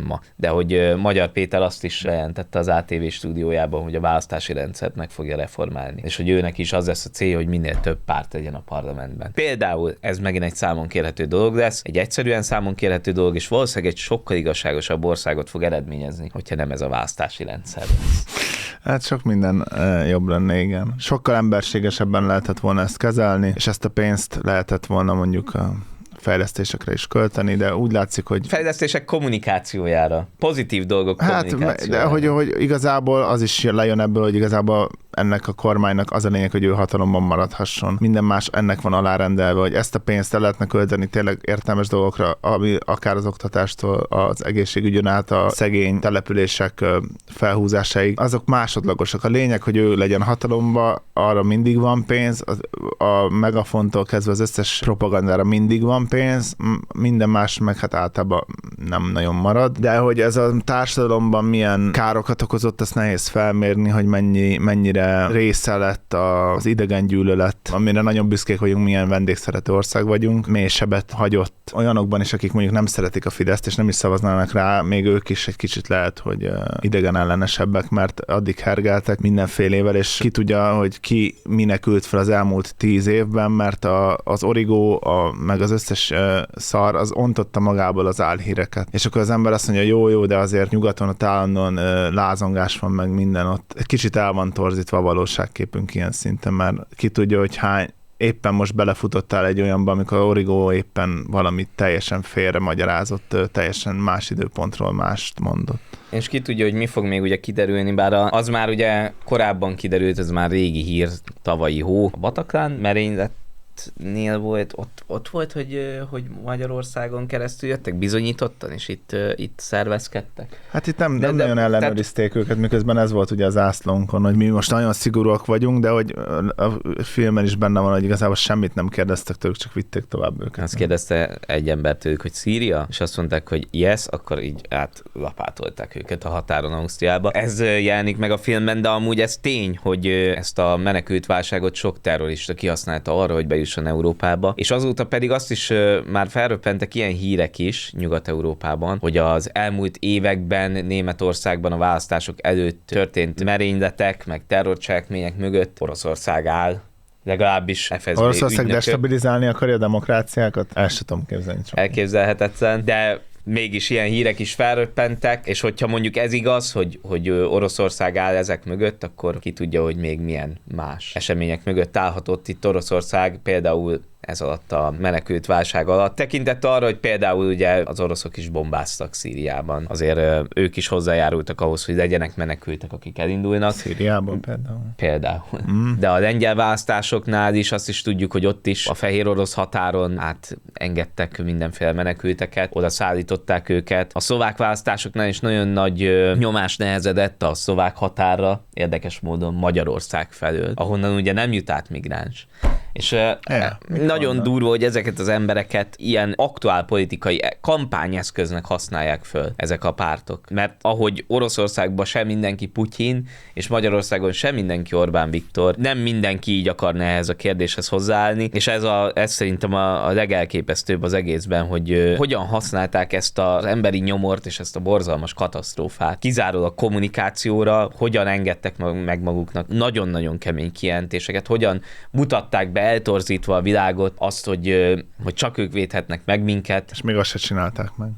de hogy Magyar Péter azt is jelentette az ATV stúdiójában, hogy a választási rendszert meg fogja reformálni, és hogy őnek is az lesz a célja, hogy minél több párt legyen a parlamentben. Például ez megint egy számon kérhető dolog lesz, egy egyszerűen számon kérhető dolog, és valószínűleg egy sokkal igazságosabb országot fog eredményezni, hogyha nem ez a választási rendszer lesz. Hát sok minden jobb lenne, igen. Sokkal emberségesebben lehetett volna ezt kezelni, és ezt a pénzt lehetett volna mondjuk a fejlesztésekre is költeni, de úgy látszik, hogy... Fejlesztések kommunikációjára. Pozitív dolgok kommunikációjára. De hogy igazából az is lejön ebből, hogy igazából ennek a kormánynak az a lényeg, hogy ő hatalomban maradhasson. Minden más ennek van alárendelve, hogy ezt a pénzt el lehetne költeni tényleg értelmes dolgokra, ami akár az oktatástól, az egészségügyön át, a szegény települések felhúzásáig, azok másodlagosak. A lényeg, hogy ő legyen hatalomban, arra mindig van pénz, a megafontól kezdve az összes propagandára mindig van pénz, minden más meg hát általában nem nagyon marad, de hogy ez a társadalomban milyen károkat okozott, azt nehéz felmérni, hogy mennyire része lett az idegengyűlölet, amire nagyon büszkék vagyunk, milyen vendégszerető ország vagyunk, mély sebet hagyott olyanokban is, akik mondjuk nem szeretik a Fideszt, és nem is szavaznának rá, még ők is egy kicsit lehet, hogy idegen ellenesebbek, mert addig hergeltek mindenfélével, és ki tudja, hogy ki minek ült fel az elmúlt 10 évben, mert az origó, meg az összes szar, az ontotta magából az álhíreket. És akkor az ember azt mondja, jó, de azért nyugaton ott állandóan lázongás van, meg minden ott. Egy kicsit el van torzítva a valóságképünk ilyen szinten, mert ki tudja, hogy éppen most belefutottál egy olyanba, amikor Origo éppen valamit teljesen félre magyarázott, teljesen más időpontról mást mondott. És ki tudja, hogy mi fog még ugye kiderülni, bár az már ugye korábban kiderült, ez már régi hír, tavalyi hó. A Bataclan merényletnél volt, ott volt, hogy Magyarországon keresztül jöttek bizonyítottan, és itt szervezkedtek. Hát itt nem nagyon ellenőrizték őket, miközben ez volt ugye az zászlónkon, hogy mi most nagyon szigorúak vagyunk, de hogy a filmen is benne van, hogy igazából semmit nem kérdeztek tőlük, csak vitték tovább őket. Azt kérdezte egy ember tőlük, hogy Szíria, és azt mondták, hogy yes, akkor így átlapátolták őket a határon Ausztriába. Ez jelenik meg a filmben, de amúgy ez tény, hogy ezt a menekültválságot sok terrorista kihasználta arra, hogy bejusson Európába, és azóta pedig azt is már felröppentek ilyen hírek is Nyugat-Európában, hogy az elmúlt években Németországban a választások előtt történt merényletek, meg terrorcselekmények mögött Oroszország áll. Legalábbis FSB Oroszország ügynökök. Destabilizálni akarja a demokráciákat? El sem tudom képzelni. Elképzelhetetlen, de mégis ilyen hírek is felröppentek, és hogyha mondjuk ez igaz, hogy Oroszország áll ezek mögött, akkor ki tudja, hogy még milyen más események mögött állhatott itt Oroszország, például ez alatt a menekült válság alatt. Tekintettel arra, hogy például ugye az oroszok is bombáztak Szíriában. Azért ők is hozzájárultak ahhoz, hogy legyenek menekültek, akik elindulnak. Szíriában például. De a lengyel választásoknál is azt is tudjuk, hogy ott is a fehér orosz határon engedtek mindenféle menekülteket, oda szállították őket. A szlovák választásoknál is nagyon nagy nyomás nehezedett a szlovák határra, érdekes módon Magyarország felől, ahonnan ugye nem jut át migráns. És nagyon durva, hogy ezeket az embereket ilyen aktuál politikai kampányeszköznek használják föl ezek a pártok. Mert ahogy Oroszországban sem mindenki Putyin, és Magyarországon sem mindenki Orbán Viktor, nem mindenki így akarna ehhez a kérdéshez hozzáállni, és ez szerintem a legelképesztőbb az egészben, hogy hogyan használták ezt az emberi nyomort és ezt a borzalmas katasztrófát. Kizárólag kommunikációra, hogyan engedtek meg maguknak nagyon-nagyon kemény kijelentéseket, hogyan mutatták be eltorzítva a világot, azt, hogy csak ők védhetnek meg minket. És még azt se csinálták meg.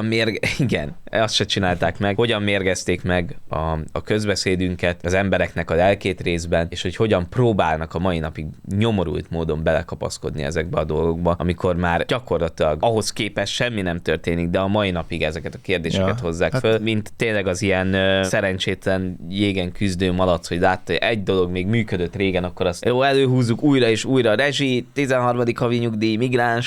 Igen, azt se csinálták meg. Hogyan mérgezték meg a közbeszédünket, az embereknek a lelkét részben, és hogy hogyan próbálnak a mai napig nyomorult módon belekapaszkodni ezekbe a dolgokba, amikor már gyakorlatilag ahhoz képest semmi nem történik, de a mai napig ezeket a kérdéseket hozzák föl, mint tényleg az ilyen szerencsétlen jégen küzdő malac, hogy látta, hogy egy dolog még működött régen, akkor azt jó, előhúzzuk újra és újra rezsi, 13. havi nyugdíj, migráns.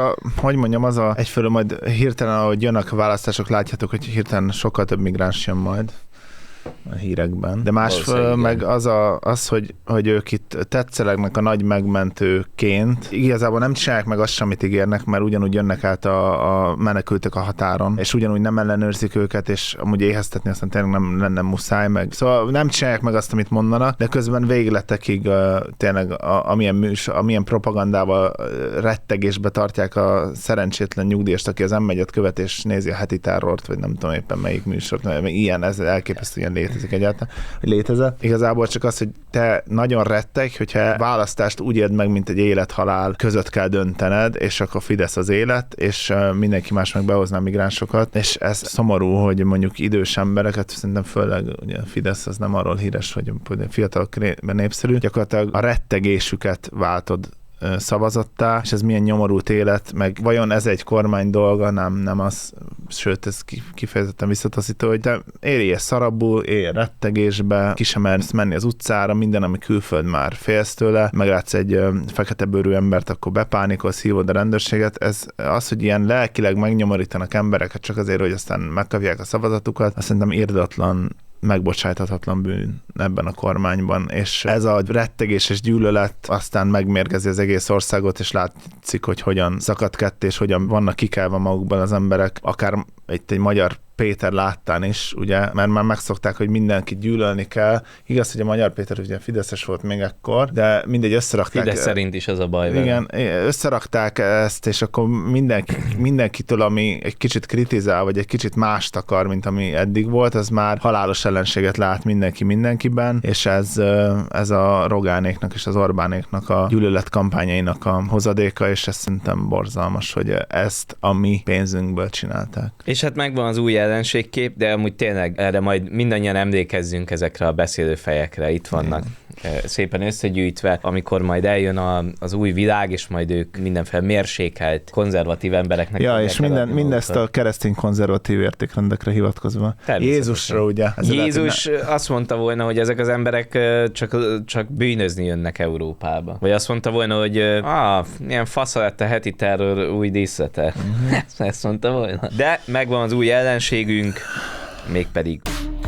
Hát egyfelől majd hirtelen, ahogy jönnek a választások, látjátok, hogy hirtelen sokkal több migráns jön majd. a hírekben. De másfél meg az hogy ők itt tetszelegnek a nagy megmentőként. Igazából nem csinálják meg azt, amit ígérnek, mert ugyanúgy jönnek át a menekültek a határon, és ugyanúgy nem ellenőrzik őket, és amúgy éheztetni aztán tényleg nem lenne muszáj meg. Szóval nem csinálják meg azt, amit mondanak, de közben végletekig tényleg amilyen propagandával rettegésbe tartják a szerencsétlen nyugdíjast, aki az M1-et követ és nézi a heti terrort, vagy nem tudom éppen melyik műsort, ilyen, ez elképesztő, ilyen létezik egyáltalán, hogy létezett. Igazából csak az, hogy te nagyon retteg, hogyha választást úgy éld meg, mint egy élet-halál között kell döntened, és akkor Fidesz az élet, és mindenki más meg behozná a migránsokat, és ez szomorú, hogy mondjuk idős embereket, szerintem főleg ugye a Fidesz az nem arról híres, hogy fiatalok népszerű, gyakorlatilag a rettegésüket váltod szavazattá, és ez milyen nyomorult élet, meg vajon ez egy kormány dolga, nem az, sőt, ez kifejezetten visszataszító, hogy te éljél szarabbul, élj rettegésbe, ki sem mersz menni az utcára, minden, ami külföld már félsz tőle, meglátsz egy fekete bőrű embert, akkor bepánikolsz, hívod a rendőrséget. Ez az, hogy ilyen lelkileg megnyomorítanak embereket csak azért, hogy aztán megkapják a szavazatukat, azt szerintem irdatlan, megbocsájthatatlan bűn ebben a kormányban, és ez a rettegés és gyűlölet aztán megmérgezi az egész országot, és látszik, hogy hogyan szakad ketté, és hogyan vannak kikelve magukban az emberek, akár egy magyar Péter láttán is, ugye, mert már megszokták, hogy mindenkit gyűlölni kell. Igaz, hogy a Magyar Péter ugye fideszes volt még ekkor, de mindegy összerakták. Fidesz szerint is az a baj. Igen, összerakták ezt, és akkor mindenkitől, ami egy kicsit kritizál, vagy egy kicsit mást akar, mint ami eddig volt, az már halálos ellenséget lát mindenkiben, és ez a Rogánéknak és az Orbánéknak a gyűlölet kampányainak a hozadéka, és ez szerintem borzalmas, hogy ezt a mi pénzünkből csinálták. És hát megvan az új ellenségkép, de amúgy tényleg erre majd mindannyian emlékezzünk ezekre a beszélő fejekre. Itt vannak szépen összegyűjtve, amikor majd eljön az új világ, és majd ők mindenféle mérsékelt, konzervatív embereknek. Ja, és mindezt a keresztény konzervatív értékrendekre hivatkozva. Jézusra ugye. Jézus azt mondta volna, hogy ezek az emberek csak bűnözni jönnek Európába. Vagy azt mondta volna, hogy ilyen fasza lett a heti terror új díszlete. Ezt mondta volna. De megvan az új ellenségünk, mégpedig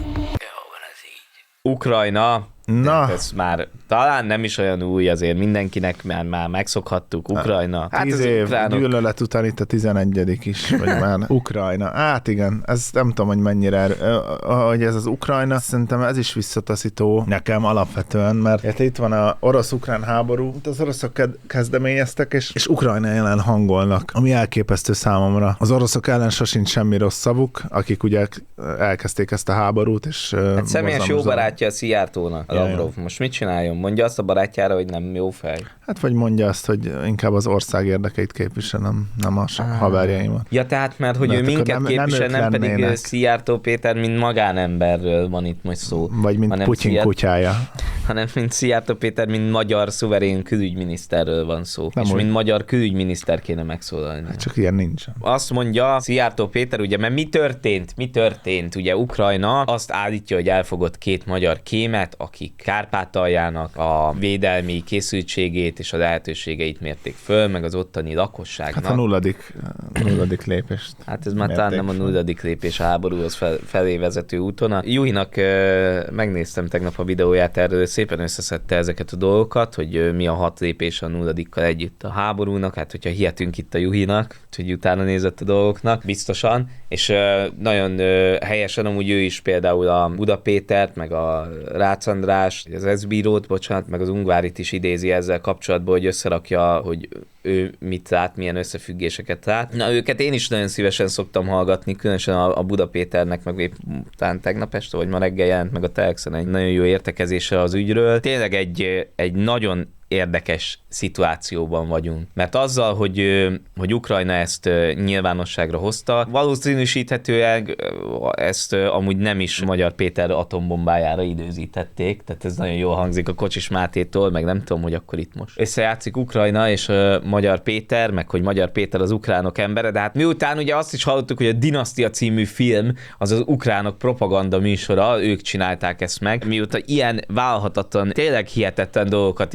Ukrajna. Na. Ez már talán nem is olyan új, azért mindenkinek már megszokhattuk. Ukrajna. Hát 10 év gyűlölet után itt a 11. is, vagy már Ukrajna. Hát igen, ez nem tudom, hogy mennyire, hogy ez az Ukrajna, szerintem ez is visszataszító nekem alapvetően, mert itt van az orosz-ukrán háború, az oroszok kezdeményeztek, és Ukrajna ellen hangolnak, ami elképesztő számomra. Az oroszok ellen sosincs semmi rossz szavuk, akik ugye elkezdték ezt a háborút, és hát személyes jó barátja a Szijjártónak. Lavrov, most mit csináljon? Mondja azt a barátjára, hogy nem jó fej? Hát vagy mondja azt, hogy inkább az ország érdekeit képviselem, nem a haverjaimat. Ja, tehát, mert hogy ő minket képvisel, nem pedig Szijjártó Péter, mint magánemberről van itt most szó. Vagy mint Putyin kutyája. Hanem mint Szijjártó Péter, mint magyar szuverén külügyminiszterről van szó. Nem és úgy. Mint magyar külügyminiszter kéne megszólalni. Hát csak ilyen nincsen. Azt mondja Szijjártó Péter, ugye, mert mi történt? Ugye Ukrajna azt állítja, hogy elfogott 2 magyar kémet, akik Kárpátaljának a védelmi készültségét és a lehetőségeit mérték föl, meg az ottani lakosságnak. Hát a nulladik lépést. Hát ez már talán nem a nulladik lépés a háborúhoz felé vezető úton. A Juhinak megnéztem tegnap a videóját erről, szépen összeszedte ezeket a dolgokat, hogy mi a 6 lépés a nulladikkal együtt a háborúnak, hát hogyha hihetünk itt a Juhinak, hogy utána nézett a dolgoknak, biztosan, és nagyon helyesen amúgy ő is például a Buda Pétert, meg a Rácz András, az Eszbírót, meg az Ungvárit is idézi ezzel kapcsolatban, hogy összerakja, hogy ő mit lát, milyen összefüggéseket lát. Na, őket én is nagyon szívesen szoktam hallgatni, különösen a Buda Péternek, meg épp talán tegnap este, vagy ma reggel jelent meg a Telexen egy nagyon jó értekezése az ügyről. Tényleg egy nagyon érdekes szituációban vagyunk. Mert azzal, hogy Ukrajna ezt nyilvánosságra hozta, valószínűsíthetően ezt amúgy nem is Magyar Péter atombombájára időzítették, tehát ez nagyon jól hangzik a Kocsis Mátétól, meg nem tudom, hogy akkor itt most összejátszik Ukrajna és Magyar Péter, meg hogy Magyar Péter az ukránok embere, de hát miután ugye azt is hallottuk, hogy a Dinasztia című film az ukránok propaganda műsora, ők csinálták ezt meg, miután ilyen vállalhatatlan, tényleg hihetetlen dolgokat is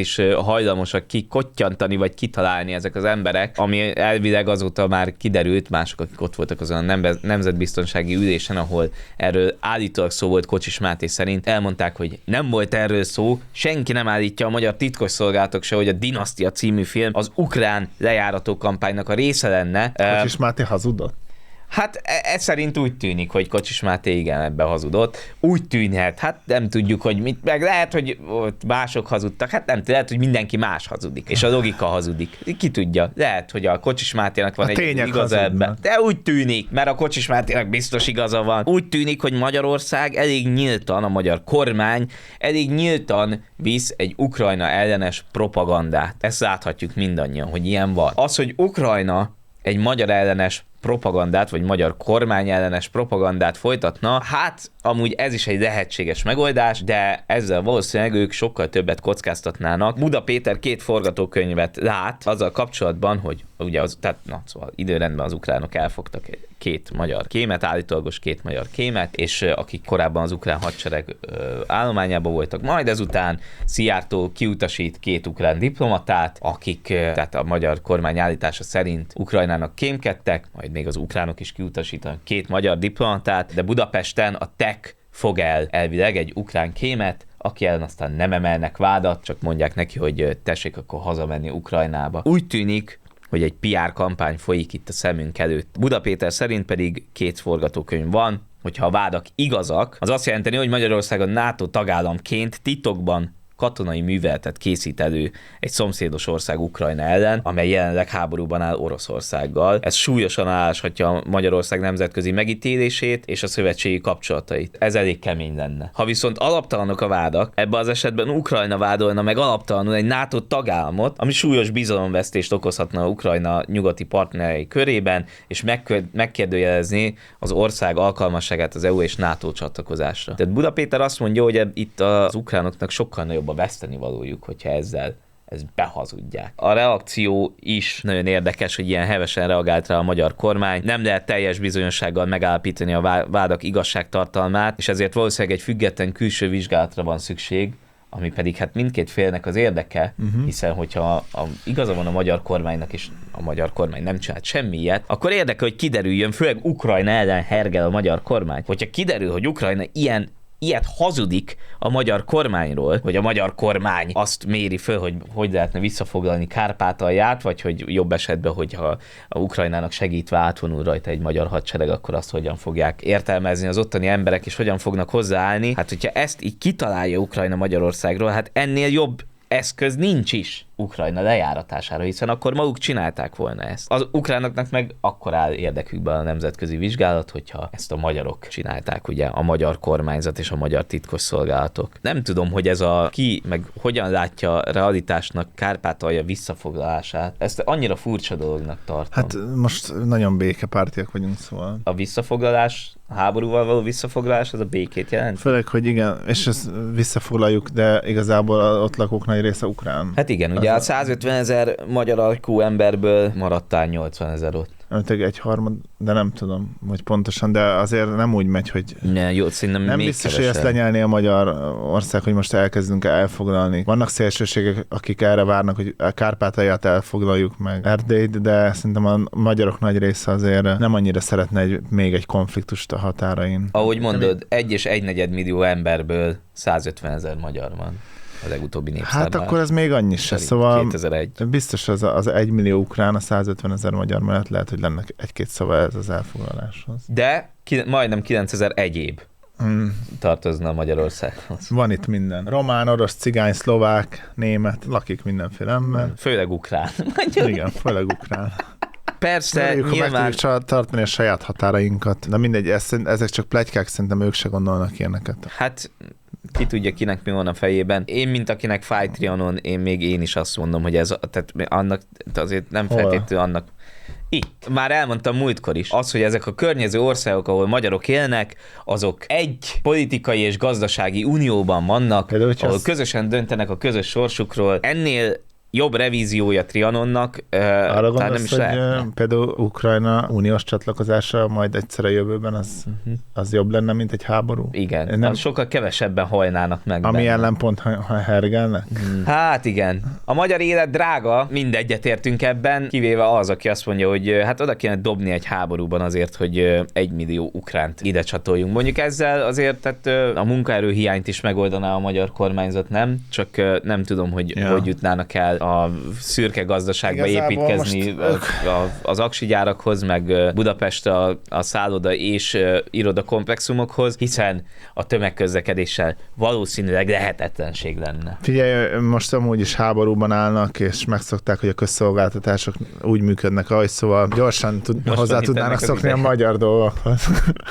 hajlamosak kikottyantani, vagy kitalálni ezek az emberek, ami elvileg azóta már kiderült, mások, akik ott voltak azon a nemzetbiztonsági ülésen, ahol erről állítólag szó volt Kocsis Máté szerint, elmondták, hogy nem volt erről szó, senki nem állítja, a magyar titkosszolgálatok se, hogy a Dinasztia című film az ukrán lejárató kampánynak a része lenne. Kocsis Máté hazudott? Hát ez szerint úgy tűnik, hogy Kocsis Máté igen ebbe hazudott. Úgy tűnhet, hát nem tudjuk, hogy mit, meg lehet, hogy mások hazudtak, hát nem lehet, hogy mindenki más hazudik, és a logika hazudik. Ki tudja, lehet, hogy a Kocsis Máténak van egy igaza ebben. De úgy tűnik, mert a Kocsis Máténak biztos igaza van. Úgy tűnik, hogy Magyarország elég nyíltan, a magyar kormány elég nyíltan visz egy Ukrajna ellenes propagandát. Ezt láthatjuk mindannyian, hogy ilyen van. Az, hogy Ukrajna egy magyar ellenes propagandát, vagy magyar kormány ellenes propagandát folytatna, hát amúgy ez is egy lehetséges megoldás, de ezzel valószínűleg ők sokkal többet kockáztatnának. Buda Péter 2 forgatókönyvet lát azzal kapcsolatban, hogy ugye szóval időrendben az ukránok elfogtak 2 magyar kémet, állítólagos 2 magyar kémet, és akik korábban az ukrán hadsereg állományában voltak, majd ezután Szijjártó kiutasít 2 ukrán diplomatát, akik tehát a magyar kormány állítása szerint Ukrajnának kémkedtek, majd még az ukránok is kiutasítanak 2 magyar diplomatát, de Budapesten a TEK fog el elvileg egy ukrán kémet, aki ellen aztán nem emelnek vádat, csak mondják neki, hogy tessék akkor hazamenni Ukrajnába. Úgy tűnik, hogy egy PR kampány folyik itt a szemünk előtt. Buda Péter szerint pedig 2 forgatókönyv van, hogyha a vádak igazak, az azt jelenteni, hogy Magyarország a NATO tagállamként titokban katonai műveletet készít elő egy szomszédos ország Ukrajna ellen, amely jelenleg háborúban áll Oroszországgal. Ez súlyosan aláshatja Magyarország nemzetközi megítélését és a szövetségi kapcsolatait. Ez elég kemény lenne. Ha viszont alaptalanok a vádak, ebben az esetben Ukrajna vádolna meg alaptalanul egy NATO tagállamot, ami súlyos bizalomvesztést okozhatna Ukrajna nyugati partnerei körében, és megkérdőjelezni az ország alkalmasságát az EU és NATO csatlakozásra. Tehát Buda Péter azt mondja, hogy itt az ukránoknak sokkal nagyobb a vesztenivalójuk, hogyha ezt behazudják. A reakció is nagyon érdekes, hogy ilyen hevesen reagált rá a magyar kormány. Nem lehet teljes bizonyossággal megállapítani a vádak igazságtartalmát, és ezért valószínűleg egy független külső vizsgálatra van szükség, ami pedig hát mindkét félnek az érdeke, hiszen hogyha igaza van a magyar kormánynak, és a magyar kormány nem csinált semmi ilyet, akkor érdeke, hogy kiderüljön, főleg Ukrajna ellen hergel a magyar kormány. Hogyha kiderül, hogy Ukrajna ilyet hazudik a magyar kormányról, hogy a magyar kormány azt méri föl, hogy lehetne visszafoglalni Kárpátalját, vagy hogy jobb esetben, hogyha a Ukrajnának segítve átvonul rajta egy magyar hadsereg, akkor azt hogyan fogják értelmezni az ottani emberek, és hogyan fognak hozzáállni. Hát, hogyha ezt így kitalálja Ukrajna Magyarországról, hát ennél jobb eszköz nincs is Ukrajna lejáratására, hiszen akkor maguk csinálták volna ezt. Az ukránoknak meg akkor áll érdekükben a nemzetközi vizsgálat, hogyha ezt a magyarok csinálták, ugye, a magyar kormányzat és a magyar titkosszolgálatok. Nem tudom, hogy ez meg hogyan látja realitásnak Kárpátalja visszafoglalását. Ezt annyira furcsa dolognak tartom. Hát most nagyon békepártiak vagyunk, szóval. A visszafoglalás, a háborúval való visszafoglalás, az a békét jelent? Főleg, hogy igen, és ezt visszafoglaljuk, de igazából ott lakók nagy része ukrán. Hát igen, ugye a 150 000 magyar alkú emberből maradtál 80 000 ott. Egy harmad, de nem tudom, hogy pontosan, de azért nem úgy megy, hogy ne, jó, szerintem nem még biztos, kevesebb. hogy ezt lenyelni a magyar ország, hogy most elkezdünk elfoglalni. Vannak szélsőségek, akik erre várnak, hogy a Kárpátalját elfoglaljuk meg Erdélyt, de szerintem a magyarok nagy része azért nem annyira szeretne még egy konfliktust a határain. Ahogy mondod, 1 és 1,4 millió emberből 150 000 magyar van. A legutóbbi népszámlálás. Hát akkor ez még annyi se, szóval 2001. biztos az 1 millió ukrán, a 150 000 magyar mellett lehet, hogy lenne 1-2 szava ez az elfoglaláshoz. De majdnem 9 000 egyéb tartozna Magyarországhoz. Van itt minden. Román, orosz, cigány, szlovák, német, lakik mindenféle ember. Főleg ukrán. Igen, főleg ukrán. Persze, nyilván... meg tudjuk tartani a saját határainkat, de mindegy, ezek csak pletykák, szerintem ők se gondolnak ilyeneket. Hát ki tudja, kinek mi van a fejében. Én, mint akinek fáj Trianon, én is azt mondom, hogy ez, tehát annak azért nem feltétlenül annak. Itt. Már elmondtam múltkor is, az, hogy ezek a környező országok, ahol magyarok élnek, azok egy politikai és gazdasági unióban vannak, ahol közösen döntenek a közös sorsukról. Ennél jobb revíziója Trianonnak Arra talán nem is gondolsz, lehet. hogy például Ukrajna uniós csatlakozása majd egyszer a jövőben az jobb lenne, mint egy háború? Igen, Nem, sokkal kevesebben halnának meg ami benne. ellen pont hergelnek? Hát igen. A magyar élet drága, mindegyet értünk ebben, kivéve az, aki azt mondja, hogy hát oda kéne dobni egy háborúban azért, hogy 1 millió ukránt ide csatoljunk. Mondjuk ezzel azért tehát a munkaerő hiányt is megoldaná a magyar kormányzat, nem? Csak nem tudom, hogy hogy jutnának el a szürke gazdaságba Igazából építkezni az aksi gyárakhoz, meg Budapest a szálloda és irodakomplexumokhoz, hiszen a tömegközlekedéssel valószínűleg lehetetlenség lenne. Figyelj, most amúgy is háborúban állnak, és megszokták, hogy a közszolgáltatások úgy működnek, ahogy szóval gyorsan hozzá tudnának szokni a magyar dolgokhoz.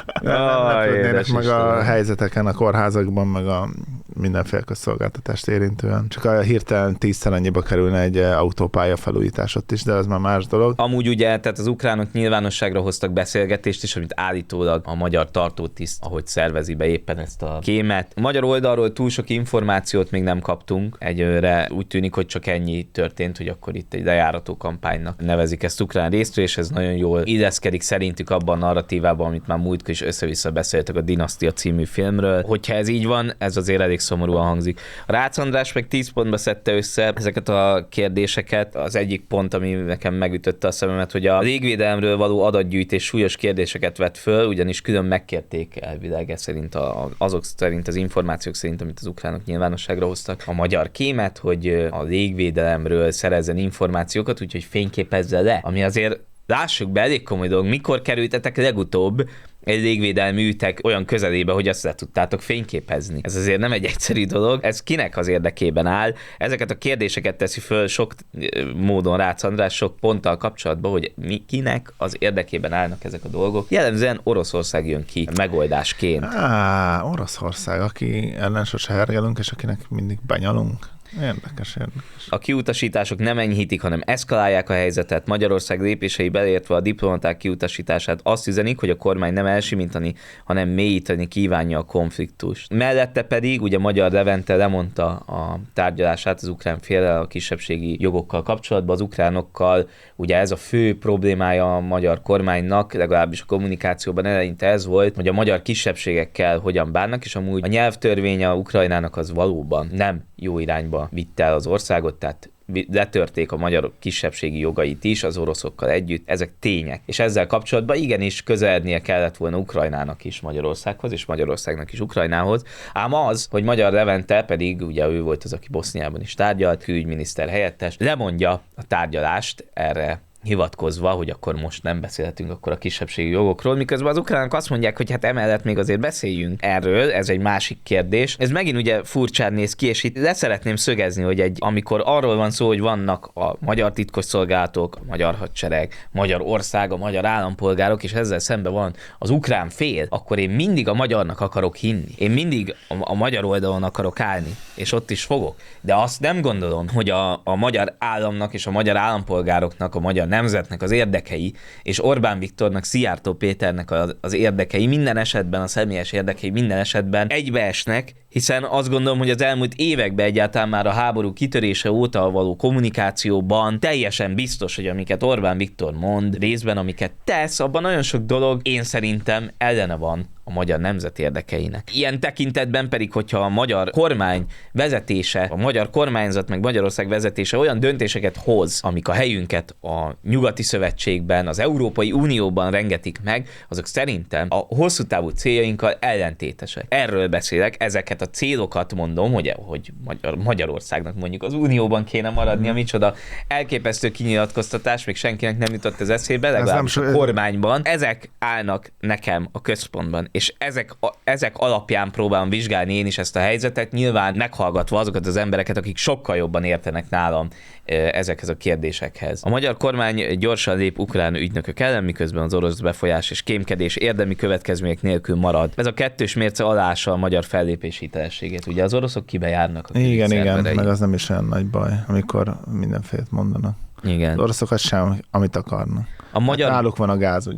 Nem lepődnének meg a helyzeteken, a kórházakban, meg a mindenféle közszolgáltatást érintően. Csak a hirtelen 10-szer annyiba kerülne egy autópálya felújítás ott is, de az már más dolog. Amúgy ugye, tehát az ukránok nyilvánosságra hoztak beszélgetést is, amit állítólag a magyar tartótiszt, ahogy szervezi be éppen ezt a kémet. A magyar oldalról túl sok információt még nem kaptunk. Egyőre úgy tűnik, hogy csak ennyi történt, hogy akkor itt egy lejárató kampánynak nevezik ezt ukrán részről, és ez nagyon jól illeszkedik szerintük abban a narratívában, amit már múltkor is össze-vissza beszéltek a Dinasztia című filmről. Hogyha ez így van, ez azért elég szomorúan hangzik. A Rácz András meg 10 pontba szedte össze ezeket a kérdéseket. Az egyik pont, ami nekem megütötte a szememet, hogy a légvédelemről való adatgyűjtés súlyos kérdéseket vett föl, ugyanis külön megkérték elvileg szerint azok szerint, az információk szerint, amit az ukránok nyilvánosságra hoztak, a magyar kémet, hogy a légvédelemről szerezzen információkat, úgyhogy fényképezze le, ami azért lássuk be, elég komoly dolog. Mikor kerültetek legutóbb egy légvédelmi műtek olyan közelébe, hogy azt le tudtátok fényképezni? Ez azért nem egy egyszerű dolog. Ez kinek az érdekében áll? Ezeket a kérdéseket teszi föl sok módon Rácz András, sok ponttal kapcsolatban, hogy kinek az érdekében állnak ezek a dolgok. Jellemzően Oroszország jön ki megoldásként. Oroszország, aki ellen sose hergelünk, és akinek mindig benyalunk. Érdekes. A kiutasítások nem enyhítik, hanem eszkalálják a helyzetet. Magyarország lépései beleértve a diplomaták kiutasítását azt üzenik, hogy a kormány nem elsimítani, hanem mélyíteni kívánja a konfliktust. Mellette pedig ugye Magyar Levente lemondta a tárgyalását az ukrán féllel a kisebbségi jogokkal kapcsolatban. Az ukránokkal ugye ez a fő problémája a magyar kormánynak, legalábbis a kommunikációban eleinte ez volt, hogy a magyar kisebbségekkel hogyan bánnak, és amúgy a nyelvtörvénye Ukrajnának az valóban nem jó irányba vitte el az országot, tehát letörték a magyar kisebbségi jogait is az oroszokkal együtt, ezek tények. És ezzel kapcsolatban igenis közelednie kellett volna Ukrajnának is Magyarországhoz, és Magyarországnak is Ukrajnához. Ám az, hogy Magyar Levente pedig, ugye ő volt az, aki Boszniában is tárgyalt, külügyminiszter helyettes, lemondja a tárgyalást erre hivatkozva, hogy akkor most nem beszélhetünk akkor a kisebbségi jogokról, miközben az ukránok azt mondják, hogy hát emellett még azért beszéljünk erről, ez egy másik kérdés. Ez megint ugye furcsán néz ki, és itt le szeretném szögezni, hogy amikor arról van szó, hogy vannak a magyar titkosszolgálatok, a magyar hadsereg, Magyarország, a magyar állampolgárok, és ezzel szemben van az ukrán fél, akkor én mindig a magyarnak akarok hinni. Én mindig a magyar oldalon akarok állni, és ott is fogok. De azt nem gondolom, hogy a magyar államnak és a magyar állampolgároknak, a magyar nemzetnek az érdekei, és Orbán Viktornak, Szijjártó Péternek az érdekei, minden esetben a személyes érdekei minden esetben egybeesnek, hiszen azt gondolom, hogy az elmúlt években egyáltalán már a háború kitörése óta való kommunikációban teljesen biztos, hogy amiket Orbán Viktor mond, részben amiket tesz, abban nagyon sok dolog én szerintem ellene van a magyar nemzet érdekeinek. Ilyen tekintetben pedig, hogyha a magyar kormány vezetése, a magyar kormányzat meg Magyarország vezetése olyan döntéseket hoz, amik a helyünket a nyugati szövetségben, az Európai Unióban rengetik meg, azok szerintem a hosszú távú céljainkkal ellentétesek. Erről beszélek, ezeket a célokat mondom, hogy Magyarországnak mondjuk az Unióban kéne maradnia, micsoda elképesztő kinyilatkoztatás, még senkinek nem jutott az eszébe, legalábbis a kormányban. Ezek állnak nekem a központban, és ezek alapján próbálom vizsgálni én is ezt a helyzetet, nyilván meghallgatva azokat az embereket, akik sokkal jobban értenek nálam ezekhez a kérdésekhez. A magyar kormány gyorsan lép ukrán ügynökök ellen, miközben az orosz befolyás és kémkedés érdemi következmények nélkül marad. Ez a kettős mérce aláássa a magyar fellépés hitelességét. Ugye az oroszok kibe járnak? Igen, meg az nem is olyan nagy baj, amikor mindenfélét mondanak. Igen. Az oroszokat sem, amit akarnak. A magyar... Náluk van a gáz, ugye?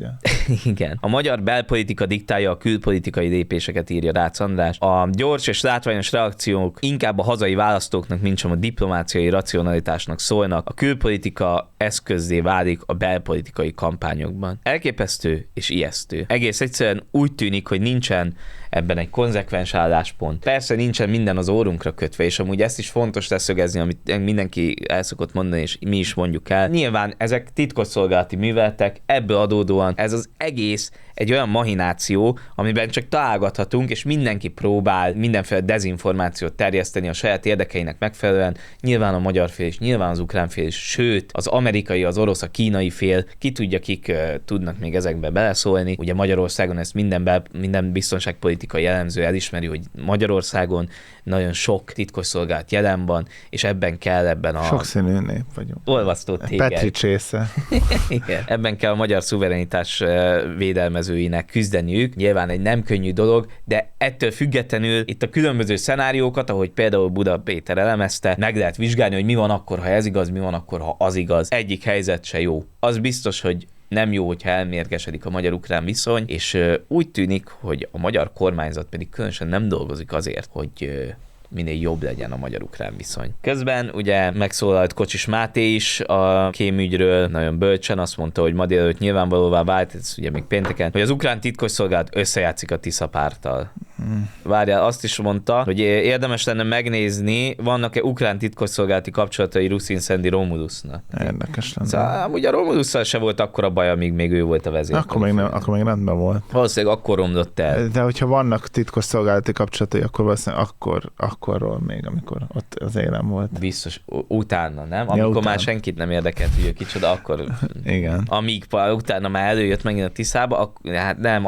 Igen. A magyar belpolitika diktálja a külpolitikai lépéseket, írja Rácz András. A gyors és látványos reakciók inkább a hazai választóknak, mint sem a diplomáciai racionalitásnak szólnak. A külpolitika eszközzé válik a belpolitikai kampányokban. Elképesztő és ijesztő. Egész egyszerűen úgy tűnik, hogy nincsen ebben egy konzekvens álláspont. Persze nincsen minden az órunkra kötve, és amúgy ezt is fontos leszögezni, amit mindenki el szokott mondani, és mi is mondjuk el. Nyilván ezek titkosszolgálati műveletek, ebből adódóan ez az egész egy olyan mahináció, amiben csak találgathatunk, és mindenki próbál mindenféle dezinformációt terjeszteni a saját érdekeinek megfelelően. Nyilván a magyar fél is, nyilván az ukrán fél is, sőt, az amerikai, az orosz, a kínai fél, ki tudja, kik tudnak még ezekbe beleszólni. Ugye Magyarországon ezt minden biztonságpolitikai elemző elismeri, hogy Magyarországon nagyon sok titkosszolgálat jelen van, és ebben a... Sokszínű nép vagyunk. Olvasztó téged. Petri csésze. Igen. Ebben kell a magyar szuverenitás védelmezőinek küzdeniük. Nyilván egy nem könnyű dolog, de ettől függetlenül itt a különböző szenáriókat, ahogy például Buda Péter elemezte, meg lehet vizsgálni, hogy mi van akkor, ha ez igaz, mi van akkor, ha az igaz. Egyik helyzet se jó. Az biztos, hogy nem jó, hogyha elmérgesedik a magyar-ukrán viszony, és úgy tűnik, hogy a magyar kormányzat pedig különösen nem dolgozik azért, hogy minél jobb legyen a magyar-ukrán viszony. Közben ugye megszólalt Kocsis Máté is a kémügyről, nagyon bölcsen azt mondta, hogy ma délelőtt nyilvánvalóvá vált, ez ugye még pénteken, hogy az ukrán titkosszolgálat összejátszik a Tisza párttal. Várjál, azt is mondta, hogy érdemes lenne megnézni, vannak-e ukrán titkosszolgálati kapcsolatai Ruszin Szendi Romulusnak. Érdekes lenne. Szóval ugye a Romulusszal se volt akkora baj, amíg még ő volt a vezér. Akkor még rendben volt. Valószínűleg akkor romlott el. De hogyha vannak titkosszolgálati kapcsolatai, akkor valószínűleg akkorról még, amikor ott az élen volt. Biztos, utána, nem? Amikor utána. Már senkit nem érdekelt, hogy ő kicsoda, akkor... Igen. Amíg utána már előjött megint a Tiszába, hát nem,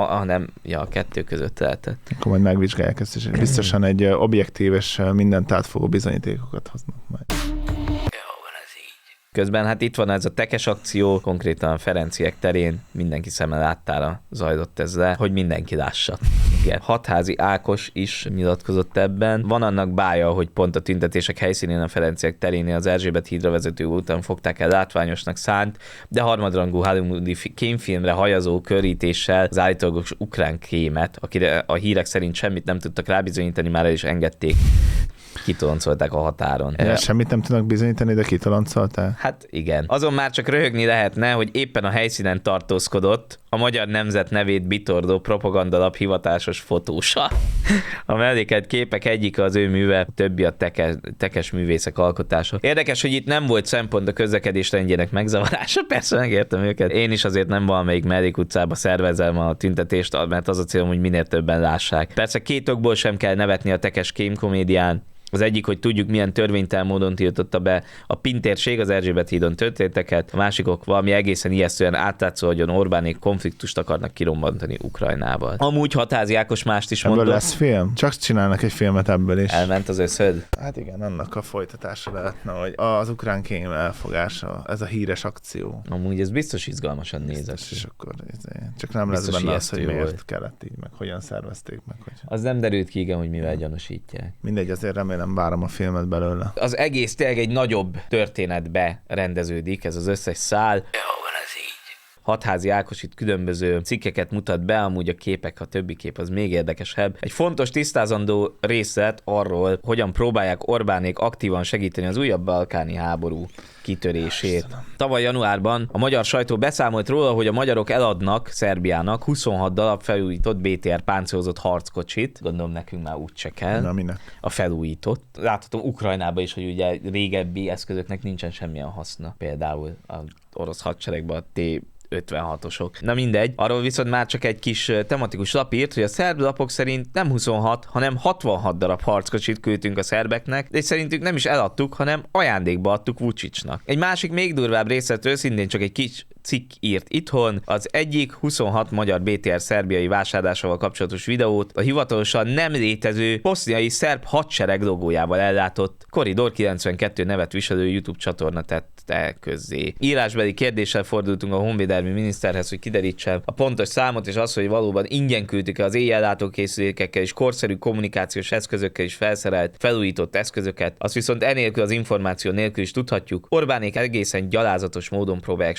a kettő között lehetett. Akkor majd megvizsgálják ezt, és biztosan egy objektív és mindent átfogó bizonyítékokat hoznak majd. Közben hát itt van ez a tekes akció, konkrétan a Ferenciek terén mindenki szeme láttára zajlott ez le, hogy mindenki lássa. Igen. Hatházi Ákos is nyilatkozott ebben. Van annak bája, hogy pont a tüntetések helyszínén a Ferenciek terénél az Erzsébet hídra vezető úton fogták el látványosnak szánt, de harmadrangú hollywoodi kémfilmre hajazó körítéssel az állítólagos ukrán kémet, akire a hírek szerint semmit nem tudtak rábizonyítani, már el is engedték. Kitoloncolták a határon. Ja, semmit nem tudnak bizonyítani, de kitoloncolták? Hát igen. Azon már csak röhögni lehetne, hogy éppen a helyszínen tartózkodott a magyar nemzet nevét bitordó propagandalap hivatásos fotósa. A mellékelt képek egyike az ő műve, többi a tekes művészek alkotása. Érdekes, hogy itt nem volt szempont a közlekedés rendjének megzavarása, persze megértem őket. Én is azért nem valamelyik mellékutcába szervezem a tüntetést, mert az a célom, hogy minél többen lássák. Persze két okból sem kell nevetni a tekes kémkomédián. Az egyik, hogy tudjuk, milyen törvénytelen módon tiltotta be a Pintérség az Erzsébet hídon történteket, a másik ok valami egészen ijesztően átlátszó, hogy Orbánék konfliktust akarnak kirobbantani Ukrajnával. Amúgy Hatházi Ákos mást is mondott. Ebből lesz film? Csak csinálnak egy filmet ebből is. Elment az összöd? Hát igen, annak a folytatása lehetne, hogy az ukrán kém elfogása, ez a híres akció. Amúgy ez biztos izgalmasan nézett. És akkor csak nem biztos lesz benne az, hogy miért volt. kellett így, meg hogyan szervezték meg. Hogy... Az nem derült ki, igen, hogy mivel gyanúsítják. Mindegy, azért remélem várom a filmet belőle. Az egész tényleg egy nagyobb történetbe rendeződik, ez az összes szál. Hatházi Ákos itt különböző cikkeket mutat be, amúgy a képek, a többi kép az még érdekesebb. Egy fontos tisztázandó részlet arról, hogyan próbálják Orbánék aktívan segíteni az újabb balkáni háború kitörését. Tavaly januárban a magyar sajtó beszámolt róla, hogy a magyarok eladnak Szerbiának 26 darab felújított BTR páncélozott harckocsit. Gondolom nekünk már úgy se kell. Na, minek? A felújított. Láthatom Ukrajnában is, hogy ugye régebbi eszközöknek nincsen semmilyen haszna. Például az orosz hadseregben a T-56-osok. Na mindegy, arról viszont már csak egy kis tematikus lap írt, hogy a szerb lapok szerint nem 26, hanem 66 darab harckocsit küldtünk a szerbeknek, de szerintük nem is eladtuk, hanem ajándékba adtuk Vučićnak. Egy másik még durvább részletről szintén csak egy kis cikk írt itthon, az egyik 26 magyar BTR szerbiai vásárlásával kapcsolatos videót a hivatalosan nem létező boszniai szerb hadsereg logójával ellátott Korridor 92 nevet viselő YouTube csatorna tette közzé. Írásbeli kérdéssel fordultunk a honvédelmi miniszterhez, hogy kiderítse a pontos számot, és az, hogy valóban ingyen küldtük az éjjellátókészülékekkel és korszerű kommunikációs eszközökkel is felszerelt, felújított eszközöket. Azt viszont enélkül az információ nélkül is tudhatjuk, Orbánék egészen gyalázatos módon próbálják segíteni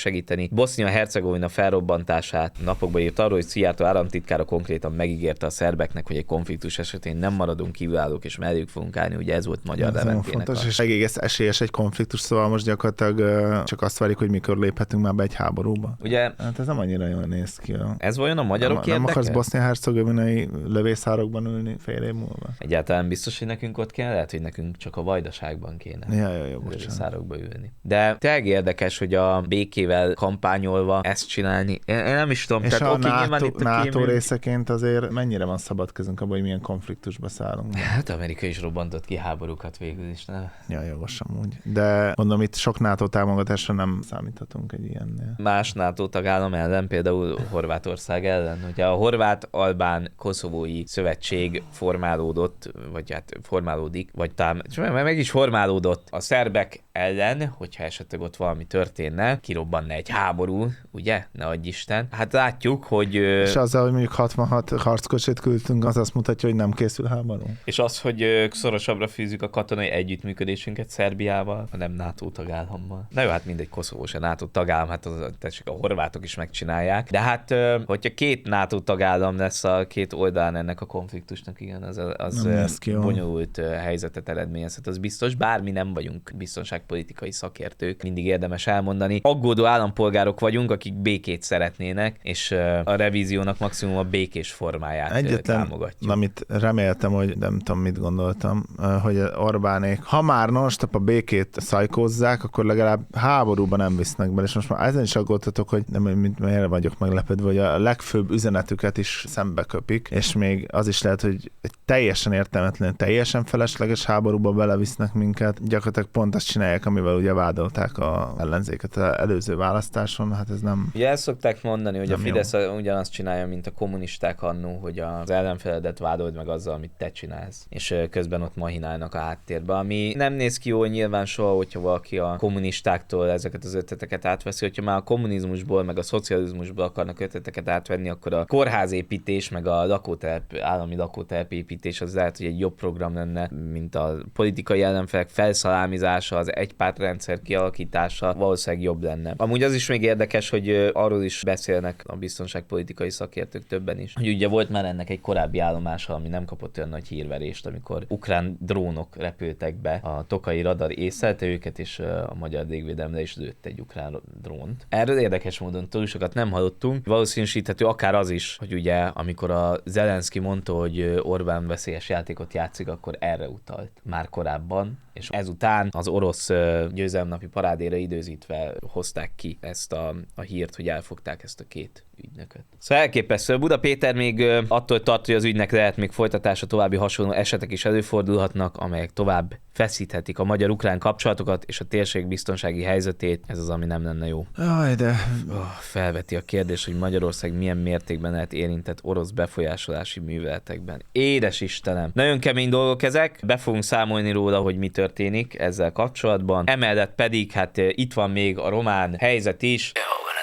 Bosznia-Hercegovina felrobbantását napokba írt arról, hogy Szijjártó államtitkára konkrétan megígérte a szerbeknek, hogy egy konfliktus esetén nem maradunk kívülállók és melléjük fogunk állni, ugye ez volt magyar Leventének. Fontos, és egész esélyes egy konfliktus, szóval most gyakorlatilag csak azt várjuk, hogy mikor léphetünk már be egy háborúba. Ugye, hát ez nem annyira jól néz ki. Ez vajon a magyarok érdeke? Nem akarsz bosznia-hercegovinai lövészárokban ülni fél év múlva? Egyáltalán biztos, hogy nekünk ott kéne? Lehet, hogy nekünk csak a Vajdaságban kéne lövészárokba ülni. De tényleg érdekes, hogy a békével kampányolva ezt csinálni. Én nem is tudom. És tehát, a NATO részeként azért mennyire van szabad kezünk abban, hogy milyen konfliktusba szállunk? Hát Amerika is robbantott ki háborúkat végül is, nem? Ja, jogos amúgy. De mondom, itt sok NATO támogatásra nem számíthatunk egy ilyennél. Más NATO tagállam ellen, például Horvátország ellen. Ugye a horvát-albán-koszovói szövetség formálódott, vagy hát formálódik, vagy meg is formálódott a szerbek ellen, hogyha esetleg ott valami történne, kirobbanna egy háború, ugye? Ne adj Isten. Hát látjuk, hogy... És azzal, hogy mondjuk 66 harckocsit küldtünk, az azt mutatja, hogy nem készül háború. És az, hogy szorosabbra fűzzük a katonai együttműködésünket Szerbiával, a nem NATO tagállammal. Na jó, hát mindegy, Koszovó se NATO tagállam, hát tessék, a horvátok is megcsinálják. De hát, hogyha két NATO tagállam lesz a két oldalán ennek a konfliktusnak, igen, az bonyolult helyzetet eredményezhet, az biztos. Bármi nem vagyunk biztonságpolitikai szakértők, mindig érdemes elmondani. Aggódó állampolgárok vagyunk, akik békét szeretnének, és a revíziónak maximum a békés formáját támogatjuk. Amit reméltem, hogy nem tudom, mit gondoltam, hogy Orbánék, ha már non-stop a békét szajkózzák, akkor legalább háborúban nem visznek bele, és most már ezen is aggódtatok, hogy miért vagyok meglepődve, hogy a legfőbb üzenetüket is szembe köpik, és még az is lehet, hogy egy teljesen értelmetlen, teljesen felesleges háborúba belevisznek minket. Gyakorlatilag pont azt csinálják, amivel ugye vádolták a ellenzéket az előző választáson, hát ez nem... Ugye el szokták mondani, hogy a Fidesz ugyanazt csinálja, mint a kommunisták annó, hogy az ellenfeledet vádold meg azzal, amit te csinálsz, és közben ott mahinálnak a háttérbe, ami nem néz ki jól nyilván soha, hogyha valaki a kommunistáktól ezeket az ötleteket átveszi, hogyha már a kommunizmusból, meg a szocializmusból akarnak ötleteket átvenni, akkor a kórházépítés, meg a állami lakótelepépítés az lehet, hogy egy jobb program lenne, mint a politikai ellenfelek felszalámizása, az egypártrendszer kialakítása, valószínűleg jobb lenne. Amúgy az is még érdekes, hogy arról is beszélnek a biztonságpolitikai szakértők többen is, hogy ugye volt már ennek egy korábbi állomása, ami nem kapott olyan nagy hírverést, amikor ukrán drónok repültek be, a tokai radar észlelte őket, és a magyar légvédelemre is lőtt egy ukrán drónt. Erről érdekes módon túl sokat nem hallottunk. Valószínűsíthető akár az is, hogy ugye amikor a Zelenszky mondta, hogy Orbán veszélyes játékot játszik, akkor erre utalt már korábban, és ezután az orosz győzelemnapi parádéra időzítve hozták ki ezt a hírt, hogy elfogták ezt a két ügynököt. Szóval elképesztő. Buda Péter még attól tart, hogy az ügynek lehet még folytatása, további hasonló esetek is előfordulhatnak, amelyek tovább feszíthetik a magyar-ukrán kapcsolatokat és a térség biztonsági helyzetét. Ez az, ami nem lenne jó. Jaj, de... Felveti a kérdés, hogy Magyarország milyen mértékben lehet érintett orosz befolyásolási műveletekben. Édes Istenem! Nagyon kemény dolgok ezek, be fogunk számolni róla, hogy mi történik ezzel kapcsolatban. Emellett pedig, hát itt van még a román helyzet is.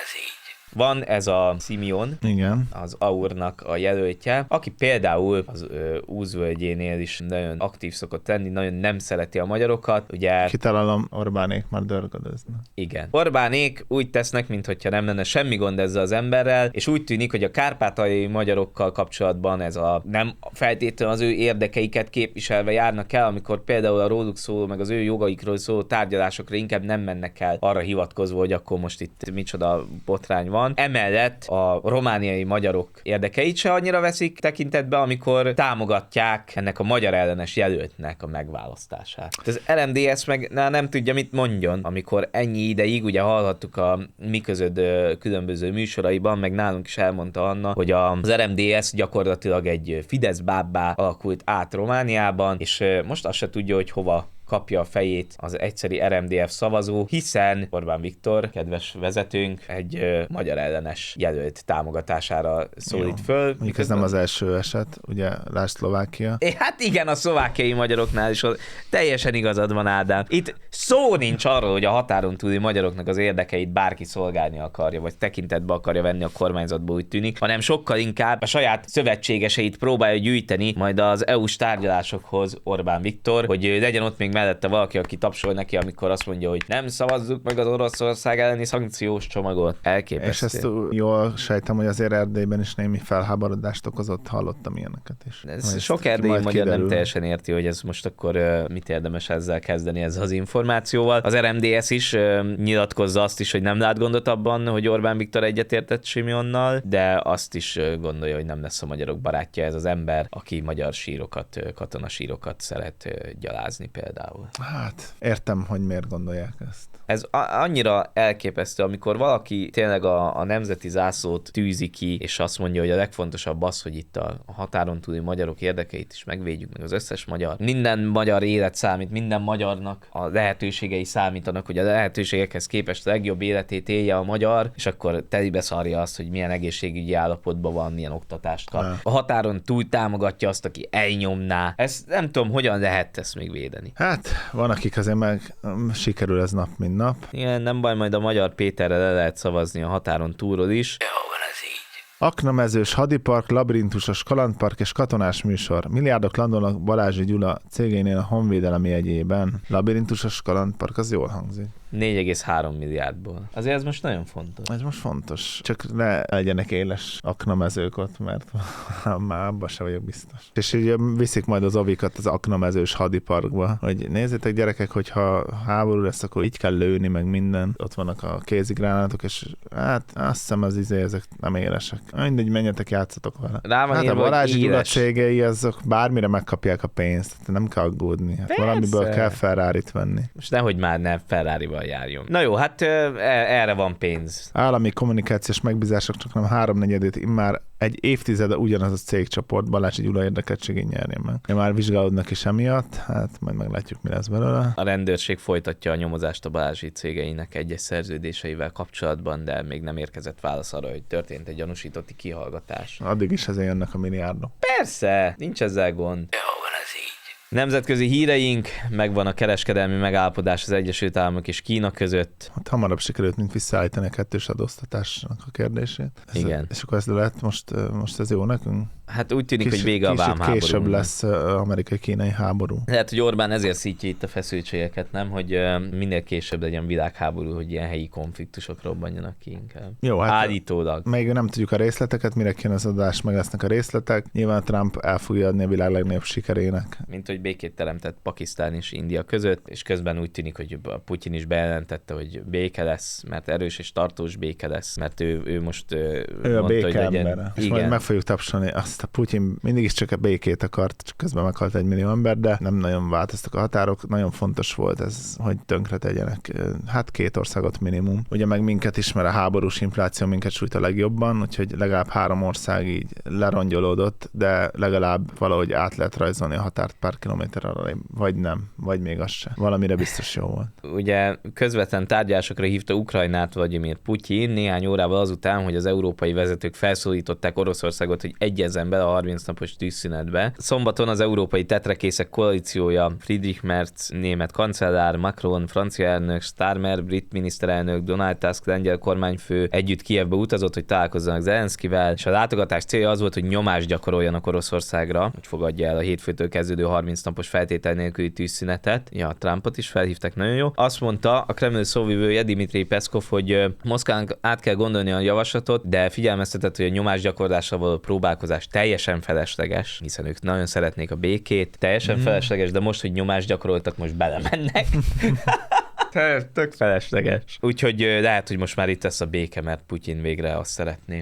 Van ez a Simeon, igen, az AUR-nak a jelöltje, aki például az Úzvölgyénél is nagyon aktív szokott lenni, nagyon nem szereti a magyarokat. Ugye... Kitalálom, Orbánék már dörgödöznek. Igen. Orbánék úgy tesznek, mintha nem lenne semmi gond ezzel az emberrel, és úgy tűnik, hogy a kárpátaljai magyarokkal kapcsolatban ez a nem feltétlenül az ő érdekeiket képviselve járnak el, amikor például a róluk szóló, meg az ő jogaikról szóló tárgyalásokra inkább nem mennek el arra hivatkozva, hogy akkor most itt micsoda botrány van. Emellett a romániai magyarok érdekeit se annyira veszik tekintetbe, amikor támogatják ennek a magyar ellenes jelöltnek a megválasztását. Az RMDSZ meg nem tudja, mit mondjon, amikor ennyi ideig, ugye hallhattuk a Mi Közöd különböző műsoraiban, meg nálunk is elmondta Anna, hogy az RMDSZ gyakorlatilag egy Fidesz bábbá alakult át Romániában, és most azt se tudja, hogy hova kapja a fejét az egyszeri RMDF szavazó, hiszen Orbán Viktor, kedves vezetőnk, egy magyar ellenes jelölt támogatására szólít föl. Mondjuk ez nem az első eset, ugye, lásd Szlovákia. Hát igen, a szlovákiai magyaroknál is teljesen igazad van, Ádám. Itt szó nincs arról, hogy a határon túli magyaroknak az érdekeit bárki szolgálni akarja, vagy tekintetbe akarja venni a kormányzatból, úgy tűnik, hanem sokkal inkább a saját szövetségeseit próbálja gyűjteni majd az EU-s tárgyalásokhoz Orbán Viktor, hogy legyen ott még mellette valaki, aki tapsol neki, amikor azt mondja, hogy nem szavazzuk meg az Oroszország elleni szankciós csomagot. Elképesztő. És ezt jól sejtem, hogy azért Erdélyben is némi felháborodást okozott, hallottam ilyeneket is. Ez sok erdélyi magyar nem teljesen érti, hogy ez most akkor mit érdemes ezzel kezdeni, ezzel az információval. Az RMDS is nyilatkozza azt is, hogy nem lát gondot abban, hogy Orbán Viktor egyetértett Simeonnal, de azt is gondolja, hogy nem lesz a magyarok barátja ez az ember, aki magyar sírokat, katonasírokat szeret gyalázni például. Hát, értem, hogy miért gondolják ezt. Ez annyira elképesztő, amikor valaki tényleg a nemzeti zászlót tűzi ki, és azt mondja, hogy a legfontosabb az, hogy itt a határon túli magyarok érdekeit is megvédjük, meg az összes magyar. Minden magyar élet számít, minden magyarnak a lehetőségei számítanak, hogy a lehetőségekhez képest a legjobb életét élje a magyar, és akkor telibe szarja azt, hogy milyen egészségügyi állapotban van, milyen oktatást kap. A határon túl támogatja azt, aki elnyomná. Ezt nem tudom, hogyan lehet ezt még védeni. Hát, van akik azért meg sikerül ez nap, mint nap. Igen, nem baj, majd a Magyar Péterre le lehet szavazni a határon túlról is. Aknamezős hadipark, labirintusos kalandpark és katonás műsor. Milliárdok landolnak Balázsi Gyula cégénél a Honvédelem jegyében. Labirintusos kalandpark, az jól hangzik. 4,3 milliárdból. Azért ez most nagyon fontos. Ez most fontos. Csak ne legyenek éles aknamezők ott, mert már abban sem vagyok biztos. És így viszik majd az ovikat az aknamezős hadiparkba, hogy nézzétek gyerekek, hogyha háború lesz, akkor így kell lőni, meg minden. Ott vannak a kézigránátok, és hát azt hiszem ezek nem élesek. Mindegy, menjetek, játszatok vele. Rá van hát írva, a Balázsi Gyula éles. cégei, azok bármire megkapják a pénzt. Nem kell aggódni. Hát valamiből kell Ferrarit venni. Most nehogy már ne Ferrarival járjon. Na jó, hát erre van pénz. Állami kommunikációs megbízások csak nem 3/4-ét immár egy évtizede ugyanaz a cégcsoport Balázsi Gyula érdekeltségén nyerni meg. Már vizsgálódnak is emiatt, hát majd meglátjuk, mi lesz belőle. A rendőrség folytatja a nyomozást a Balázsi cégeinek egyes szerződéseivel kapcsolatban, de még nem érkezett válasz arra, hogy történt egy gyanúsítotti kihallgatás. Addig is ezért jönnek a milliárdok. Persze, nincs ezzel gond. Nemzetközi híreink, megvan a kereskedelmi megállapodás az Egyesült Államok és Kína között. Hát hamarabb sikerült, mint visszaállítani a kettős adóztatásnak a kérdését. Igen. És akkor ez lett most ez jó nekünk? Hát úgy tűnik, hogy vége a vámháborúnak. Később lesz amerikai-kínai háború. Lehet, hogy Orbán ezért szítja itt a feszültségeket, nem? Hogy minél később legyen világháború, hogy ilyen helyi konfliktusok robbanjanak ki inkább. Jó, hát állítólag. Még nem tudjuk a részleteket, mire kijön az adás, meg lesznek a részletek. Nyilván Trump el fogja adni a világ legnagyobb sikerének. Mint hogy békét teremtett Pakisztán és India között, és közben úgy tűnik, hogy Putyin is bejelentette, hogy béke lesz, mert erős és tartós béke lesz, mert ő most ő mondta, a béke hogy legyen. embere. És majd meg fogjuk tapsolni azt a Putyin mindig is csak a békét akart, csak közben meghalt 1 millió ember, de nem nagyon változtak a határok. Nagyon fontos volt ez, hogy tönkre tegyenek. Hát 2 országot minimum. Ugye meg minket is, mert a háborús infláció minket sújt a legjobban, úgyhogy legalább 3 ország így lerongyolódott, de legalább valahogy át lehet rajzolni a határt pár kilométer arra, vagy nem, vagy még az se. Valamire biztos jó volt. Ugye közvetlen tárgyalásokra hívta Ukrajnát Vladimir Putyin néhány órával azután, hogy az európai vezetők felszólították Oroszországot, hogy egyezzen bele a 30 napos tűzszünetbe. Szombaton az európai tetrekészek koalíciója Friedrich Merz német kancellár, Macron francia elnök, Starmer brit miniszterelnök, Donald Tusk lengyel kormányfő együtt Kijevbe utazott, hogy találkozzanak Zelenszkivel, és a látogatás célja az volt, hogy nyomást gyakoroljanak Oroszországra, hogy fogadja el a hétfőtől kezdődő 30 napos feltétel nélküli tűzszünetet. Ja, Trumpot is felhívták, nagyon jó. Azt mondta a Kreml szóvivője Dmitry Peszkov, hogy Moszkvának át kell gondolni a javaslatot, de figyelmeztetett, hogy a nyomásgyakorlásra való próbálkozás teljesen felesleges, hiszen ők nagyon szeretnék a békét, teljesen felesleges, de most, hogy nyomást gyakoroltak, most belemennek. Tök felesleges. Úgyhogy lehet, hogy most már itt lesz a béke, mert Putyin végre azt szeretné.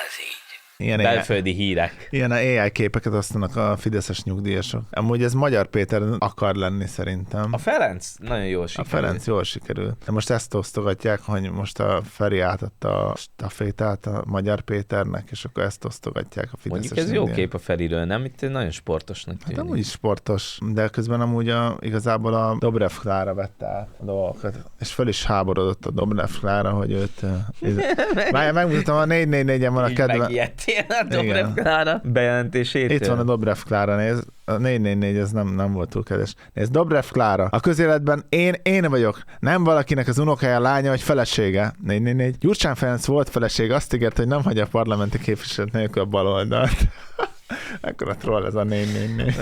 Belföldi hírek. Ilyen AI képeket osztanak a fideszes nyugdíjasok. Amúgy ez Magyar Péter akar lenni szerintem. A Ferenc nagyon jól sikerült. A Ferenc jól sikerült. De most ezt osztogatják, hogy most a Feri átadta a stafétát a Magyar Péternek, és akkor ezt osztogatják a fideszes Mondjuk ez nyugdíjasok. jó kép a Feriről, nem? Itt nagyon sportosnak tűnik. Hát amúgy is sportos, de közben amúgy igazából a Dobrev Klára vette át a dolgokat, és föl is háborodott a Dobrev Klára, hogy őt... megmutatom, a 444-en van a kedve... A Dobrev Klára bejelentését. Itt van a Dobrev Klára, nézd. A 444 ez nem volt túl kedves. Nézd, Dobrev Klára. A közéletben én vagyok. Nem valakinek az unokája, lánya vagy felesége. 444. Gyurcsány Ferenc volt felesége, azt ígért, hogy nem hagyja a parlamenti képviselet nélkül a baloldalt. Ekkora troll ez a 444.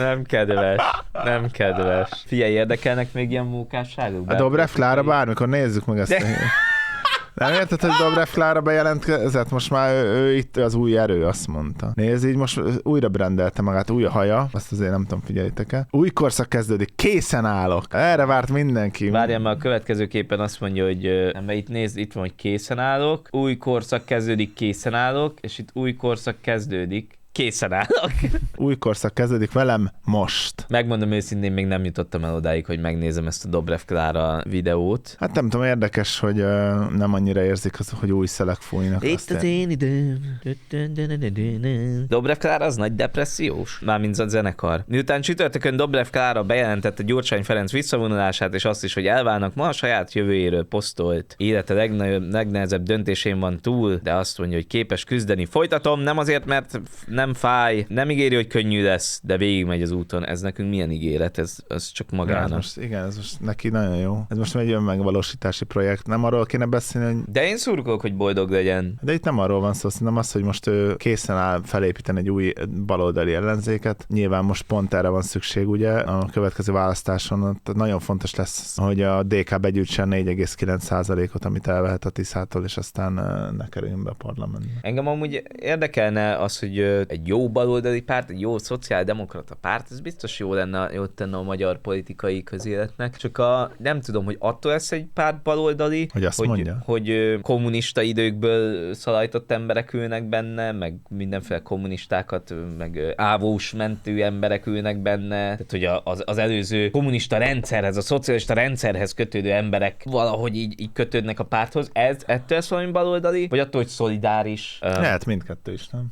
Nem kedves. Figyelj, érdekelnek még ilyen munkásságok? A Dobrev Klára bármikor nézzük meg ezt. Nem érted, hogy Dobrev Klára bejelentkezett? Most már ő itt az új erő, azt mondta. Nézd, így most újra brandelte magát, új a haja, azt azért nem tudom, figyeljétek-e. Új korszak kezdődik, készen állok. Erre várt mindenki. Várjál, mert a következő képen azt mondja, hogy itt nézd, itt van, hogy készen állok, új korszak kezdődik, készen állok, és itt új korszak kezdődik, készen állok. Új korszak kezdődik velem most. Megmondom őszintén, még nem jutottam el odáig, hogy megnézem ezt a Dobrev Klára videót. Hát nem tudom, érdekes, hogy nem annyira érzik, hogy új szelek fújnak. Itt az én időm. Dobrev Klára az nagy depressziós, mármint a zenekar. Miután csütörtökön Dobrev Klára bejelentette Gyurcsány Ferenc visszavonulását, és azt is, hogy elválnak, ma a saját jövőjéről posztolt. Élete legnehezebb döntésén van túl, de azt mondja, hogy képes küzdeni. Folytatom, nem azért, mert nem fáj, nem ígéri, hogy könnyű lesz, de végigmegy az úton. Ez nekünk milyen ígéret? Ez csak magának. Ez most neki nagyon jó. Ez most egy önmegvalósítási projekt. Nem arról kéne beszélni, hogy... De én szurkolok, hogy boldog legyen. De itt nem arról van szó, szerintem az, hogy most ő készen áll felépíteni egy új baloldali ellenzéket. Nyilván most pont erre van szükség, ugye, a következő választáson. Nagyon fontos lesz, hogy a DK begyűjtsen 4,9%-ot, amit elvehet a Tiszától, és aztán ne kerüljön be a parlamentbe. Engem amúgy érdekelne az, hogy egy jó baloldali párt, egy jó szociáldemokrata párt, ez biztos jó tenne a magyar politikai közéletnek. Csak nem tudom, hogy attól lesz egy párt baloldali, hogy azt mondja? Hogy kommunista időkből szalajtott emberek ülnek benne, meg mindenféle kommunistákat, meg ávós mentő emberek ülnek benne, tehát hogy az előző kommunista rendszerhez, a szocialista rendszerhez kötődő emberek valahogy így kötődnek a párthoz. Ettől lesz valami baloldali? Vagy attól, hogy szolidáris? Lehet mindkettő is, nem?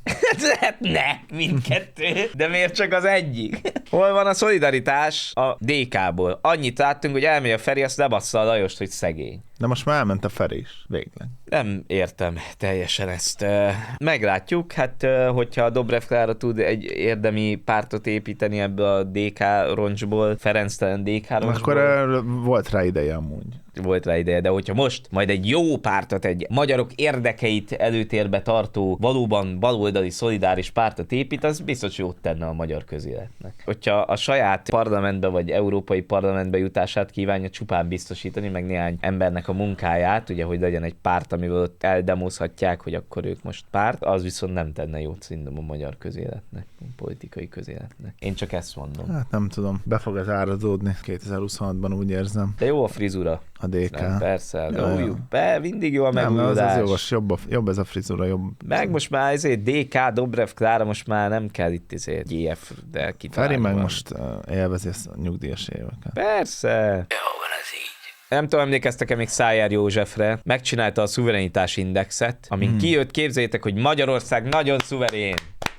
Mindkettő. De miért csak az egyik? Hol van a szolidaritás a DK-ból? Annyit láttunk, hogy elmegy a Feri, azt lebassza a Lajost, hogy szegény. De most már elment a Feri is, végleg. Nem értem teljesen ezt. Meglátjuk, hát hogyha a Dobrev Klára tud egy érdemi pártot építeni ebből a DK roncsból, Ferenctelen DK roncsból. Akkor volt rá ideje amúgy. Volt rá ideje, de hogyha most majd egy jó pártot, egy magyarok érdekeit előtérbe tartó, valóban baloldali szolidáris pártot épít, az biztos jót tenne a magyar közéletnek. Hogyha a saját parlamentbe vagy európai parlamentbe jutását kívánja csupán biztosítani, meg néhány embernek a munkáját, ugye, hogy legyen egy párt, amivel ott eldemozhatják, hogy akkor ők most párt, az viszont nem tenne jót szerintem a magyar közéletnek, a politikai közéletnek. Én csak ezt mondom. Hát nem tudom, be fog ez árazódni 2026-ban, úgy érzem. De jó a frizura. A DK. Nem, persze, de újjuk be, mindig jó a megújulás. Nem, az jogos, jobb ez a frizura, jobb. Meg most már ezért DK, Dobrev Klára, most már nem kell itt ezért GF-de kitalálni. Feri meg most élvezi ezt a nyugdíjas éveket. Persze. Jó van ez így. Nem tudom, emlékeztek-e még Szájer Józsefre, megcsinálta a szuverenitás indexet, amin kijött, képzeljétek, hogy Magyarország nagyon szuverén.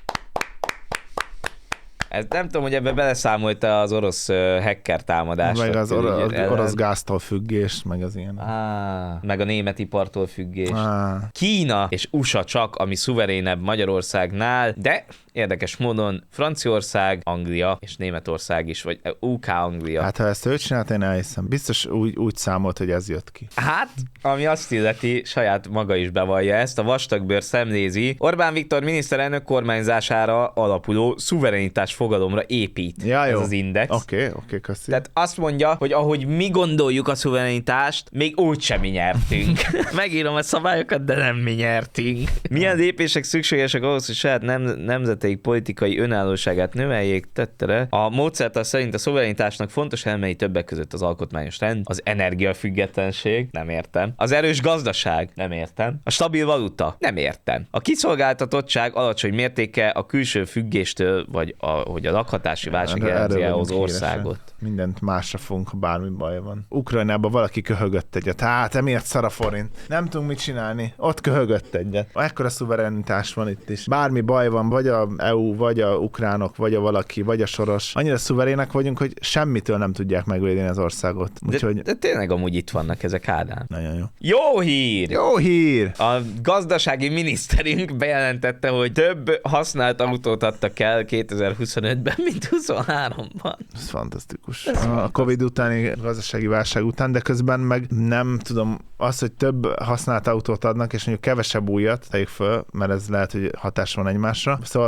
Ez nem tudom, hogy ebbe beleszámolta az orosz hacker támadást. Meg az orosz gáztól függés, meg az ilyen. Meg a német ipartól függés. Kína és USA csak, ami szuverénebb Magyarországnál, de érdekes módon Franciaország, Anglia és Németország is, vagy UK-Anglia. Hát ha ezt ő csinált, én elhiszem. Biztos úgy számolt, hogy ez jött ki. Hát, ami azt illeti, saját maga is bevallja ezt, a vastagbőr szemlézi, Orbán Viktor miniszterelnök kormányzására alapuló szuverenitás fogalomra épít ez az index. Oké, köszi. Tehát azt mondja, hogy ahogy mi gondoljuk a szuverenitást, még úgysem mi nyertünk. Megírom a szabályokat, de nem mi nyertünk. Milyen lépések szükségesek ahhoz, hogy saját nemzeteik politikai önállóságát növeljék, tettere. A módszertan szerint a szuverenitásnak fontos elemei többek között az alkotmányos rend, az energiafüggetlenség, nem értem. Az erős gazdaság, nem értem. A stabil valuta, nem értem. A kiszolgáltatottság alacsony mértéke a külső függéstől, vagy hogy a lakhatási válság jelzi az országot. Mindent másra fogunk, ha bármi baj van. Ukrajnában valaki köhögött egyet. Hát emiatt szar a forint. Nem tudunk mit csinálni. Ott köhögött egyet. Ekkora szuverenitás van itt is. Bármi baj van, vagy a EU, vagy a ukránok, vagy a valaki, vagy a Soros. Annyira szuverének vagyunk, hogy semmitől nem tudják megvédeni az országot. Úgyhogy... De tényleg amúgy itt vannak ezek, Ádám. Nagyon jó. Jó hír! Jó hír! A gazdasági miniszterünk bejelentette, hogy több használt autót adtak el 2025-ben, mint 23-ban. Ez fantasztikus. A Covid utáni gazdasági válság után, de közben meg nem tudom, az, hogy több használt autót adnak, és mondjuk kevesebb újat tegyük föl, mert ez lehet, hogy hatás van egymásra. Szóval,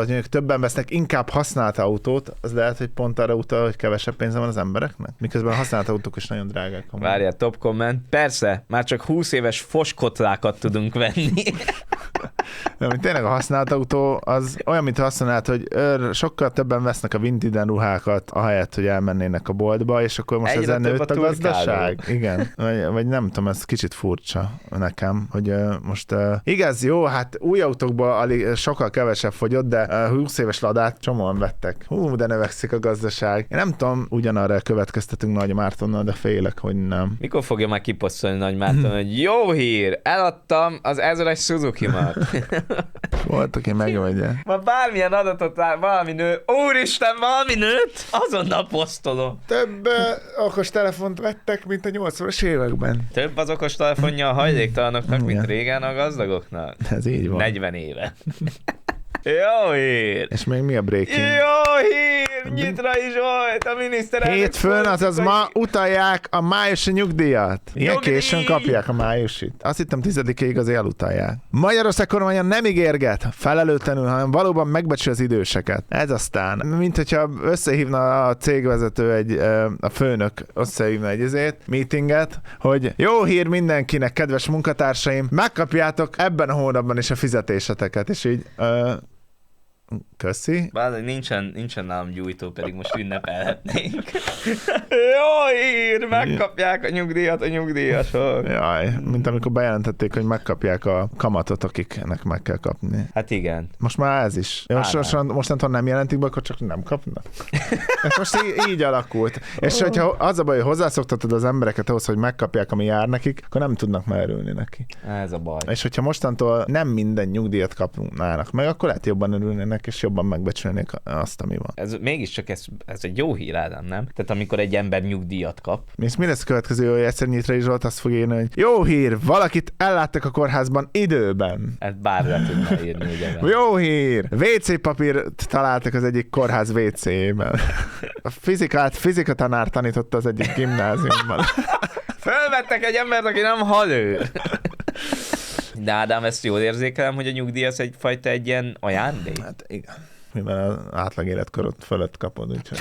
mondjuk többen vesznek inkább használt autót, az lehet, hogy pont arra utal, hogy kevesebb pénze van az embereknek. Miközben a használt autók is nagyon drágák. Várjál, top comment. Persze, már csak 20 éves foskotlákat tudunk venni. De tényleg a használt autó az olyan, mint használhat, hogy sokkal többen vesznek a Vintiden ruhákat, ahelyett, hogy elmennének a boltba, és akkor most egyre ezen több nőtt a a gazdaság. turkáló. Igen. Vagy nem tudom, ez kicsit furcsa nekem, hogy most igaz, jó, hát új autókban sokkal kevesebb fogyott, de 20 éves Ladát csomóan vettek. De növekszik a gazdaság. Én nem tudom, ugyanarra következtetünk Nagy Mártonnal, de félek, hogy nem. Mikor fogja már kiposztolni Nagy Márton, hogy jó hír, eladtam az 1000-es Suzuki-mat. Volt, aki megmondja. Ma bármilyen adatot lát, valami nő, úristen, valami nőt, azonnal posztolom. Több okos telefont vettek, mint a 80-as években. Több az okos telefonja a hajléktalanoknak, mint Igen. régen a gazdagoknak. Ez így van. 40 éve. Jó hír! És még mi a breaking? Jó hír! Nyitra is volt a miniszterelnök. Hétfőn, azaz ma utalják a májusi nyugdíjat. Ilyen Nyugdíj! későn kapják a májusit. Azt hittem 10-ig azért elutalják. Magyarország kormánya nem ígérget felelőtlenül, hanem valóban megbecsül az időseket. Ez aztán, mint hogyha összehívna a cégvezető a főnök összehívna egy meetinget, hogy jó hír mindenkinek, kedves munkatársaim, megkapjátok ebben a hónapban is a fizetéseteket, és így köszi. Bár nincsen nálam gyújtó, pedig most ünnepelhetnénk. Jó hír! Megkapják a nyugdíjat a nyugdíjasok. Jaj, mint amikor bejelentették, hogy megkapják a kamatot, akiknek meg kell kapni. Hát igen. Most már ez is. Mostantól nem jelentik be, akkor csak nem kapnak. Ez most így alakult. És hogyha az a baj, hogy hozzászoktatod az embereket ahhoz, hogy megkapják, ami jár nekik, akkor nem tudnak már örülni neki. Ez a baj. És hogyha mostantól nem minden nyugdíjat kapnának meg, akkor lehet jobban örülnének, és jobban megbecsülnék azt, ami van. Ez mégiscsak ez egy jó hír, Ádám, nem? Tehát amikor egy ember nyugdíjat kap. És mi lesz a következő, hogy egyszer Nyitrai Zsolt azt fog írni, hogy jó hír, valakit elláttak a kórházban időben. Hát bárra tudná írni, ugye? Jó hír! WC papírt találtak az egyik kórház WC-ben. A fizikatanár tanította az egyik gimnáziumban. Fölvettek egy embert, aki nem hal ő. De Ádám, ezt jól érzékelem, hogy a nyugdíj az egyfajta egy ilyen ajándék? Hát igen. Mivel az átlag életkorod fölött kapod, úgyhogy...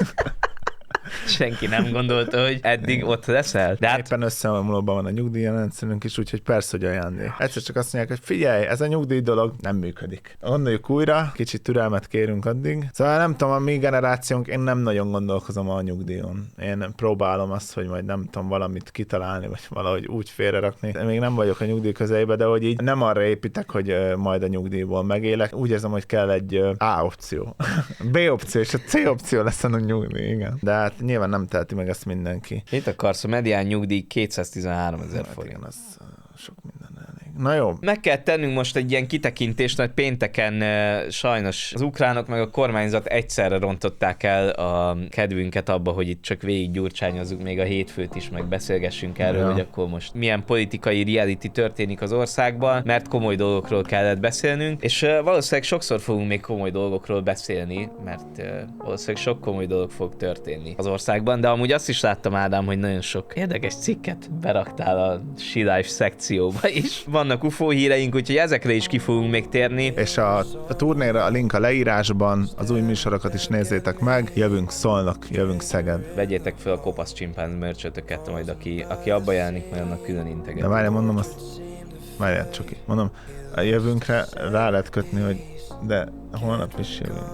Senki nem gondolta, hogy eddig ott leszel. De hát Éppen összeomlóban van a nyugdíjrendszerünk is, úgyhogy persze, hogy ajándék. Egyszer csak azt mondják, hogy figyelj, ez a nyugdíj dolog nem működik. Gondoljuk újra, kicsit türelmet kérünk addig. Szóval nem tudom, a mi generációnk, én nem nagyon gondolkozom a nyugdíjon. Én próbálom azt, hogy majd nem tudom valamit kitalálni, vagy valahogy úgy félrerakni. Még nem vagyok a nyugdíj közelébe, de hogy így nem arra építek, hogy majd a nyugdíjból megélek. Úgy érzem, hogy kell egy A opció, B opció, és a C opció lesz a nyugdíj, igen. De hát nyilván nem teheti meg ezt mindenki. mit akarsz? A medián nyugdíj 213 000 Hát forint. igen, az sok minden elég. Na jó. Meg kell tennünk most egy ilyen kitekintést, mert pénteken sajnos az ukránok meg a kormányzat egyszerre rontották el a kedvünket abba, hogy itt csak végig gyurcsányozzuk még a hétfőt is, meg beszélgessünk erről, Ja. hogy akkor most milyen politikai reality történik az országban, mert komoly dolgokról kellett beszélnünk, és valószínűleg sokszor fogunk még komoly dolgokról beszélni, mert valószínűleg sok komoly dolog fog történni az országban, de amúgy azt is láttam, Ádám, hogy nagyon sok érdekes cikket beraktál a She Life szekcióba is. Vannak UFO híreink, úgyhogy ezekre is ki fogunk még térni. És a turnéra a link a leírásban, az új műsorokat is nézzétek meg. Jövünk Szolnok, jövünk Szeged. Vegyétek fel a Kopasz Csimpánz merchötöket, majd aki abba jelenik, majd annak külön De integet. várjál, mondom azt, várjál csak így. Mondom, a jövőnkre rá lehet kötni, hogy de holnap is jövünk.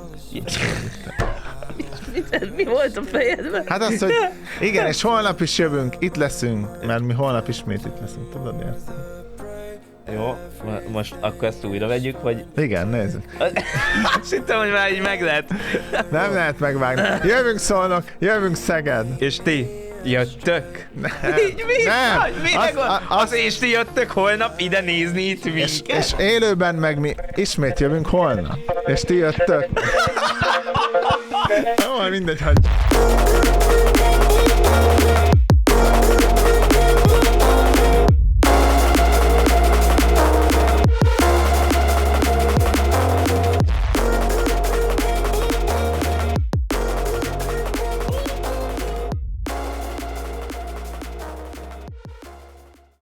Mi volt a fejedben? Hát azt, hogy igen, és holnap is jövünk, itt leszünk, mert mi holnap ismét itt leszünk, tudod, érted? Jó, most akkor ezt újra vegyük, vagy... Igen, nézzük. Azt hittem, hogy már így meg lehet. Nem lehet megvágni. Jövünk Szolnok, jövünk Szeged. És ti jöttök? Mi? Nem. Mi? Az és ti jöttök holnap ide nézni itt minket? És élőben meg mi ismét jövünk holnap. És ti jöttök. Jó, mindegy, hagyj.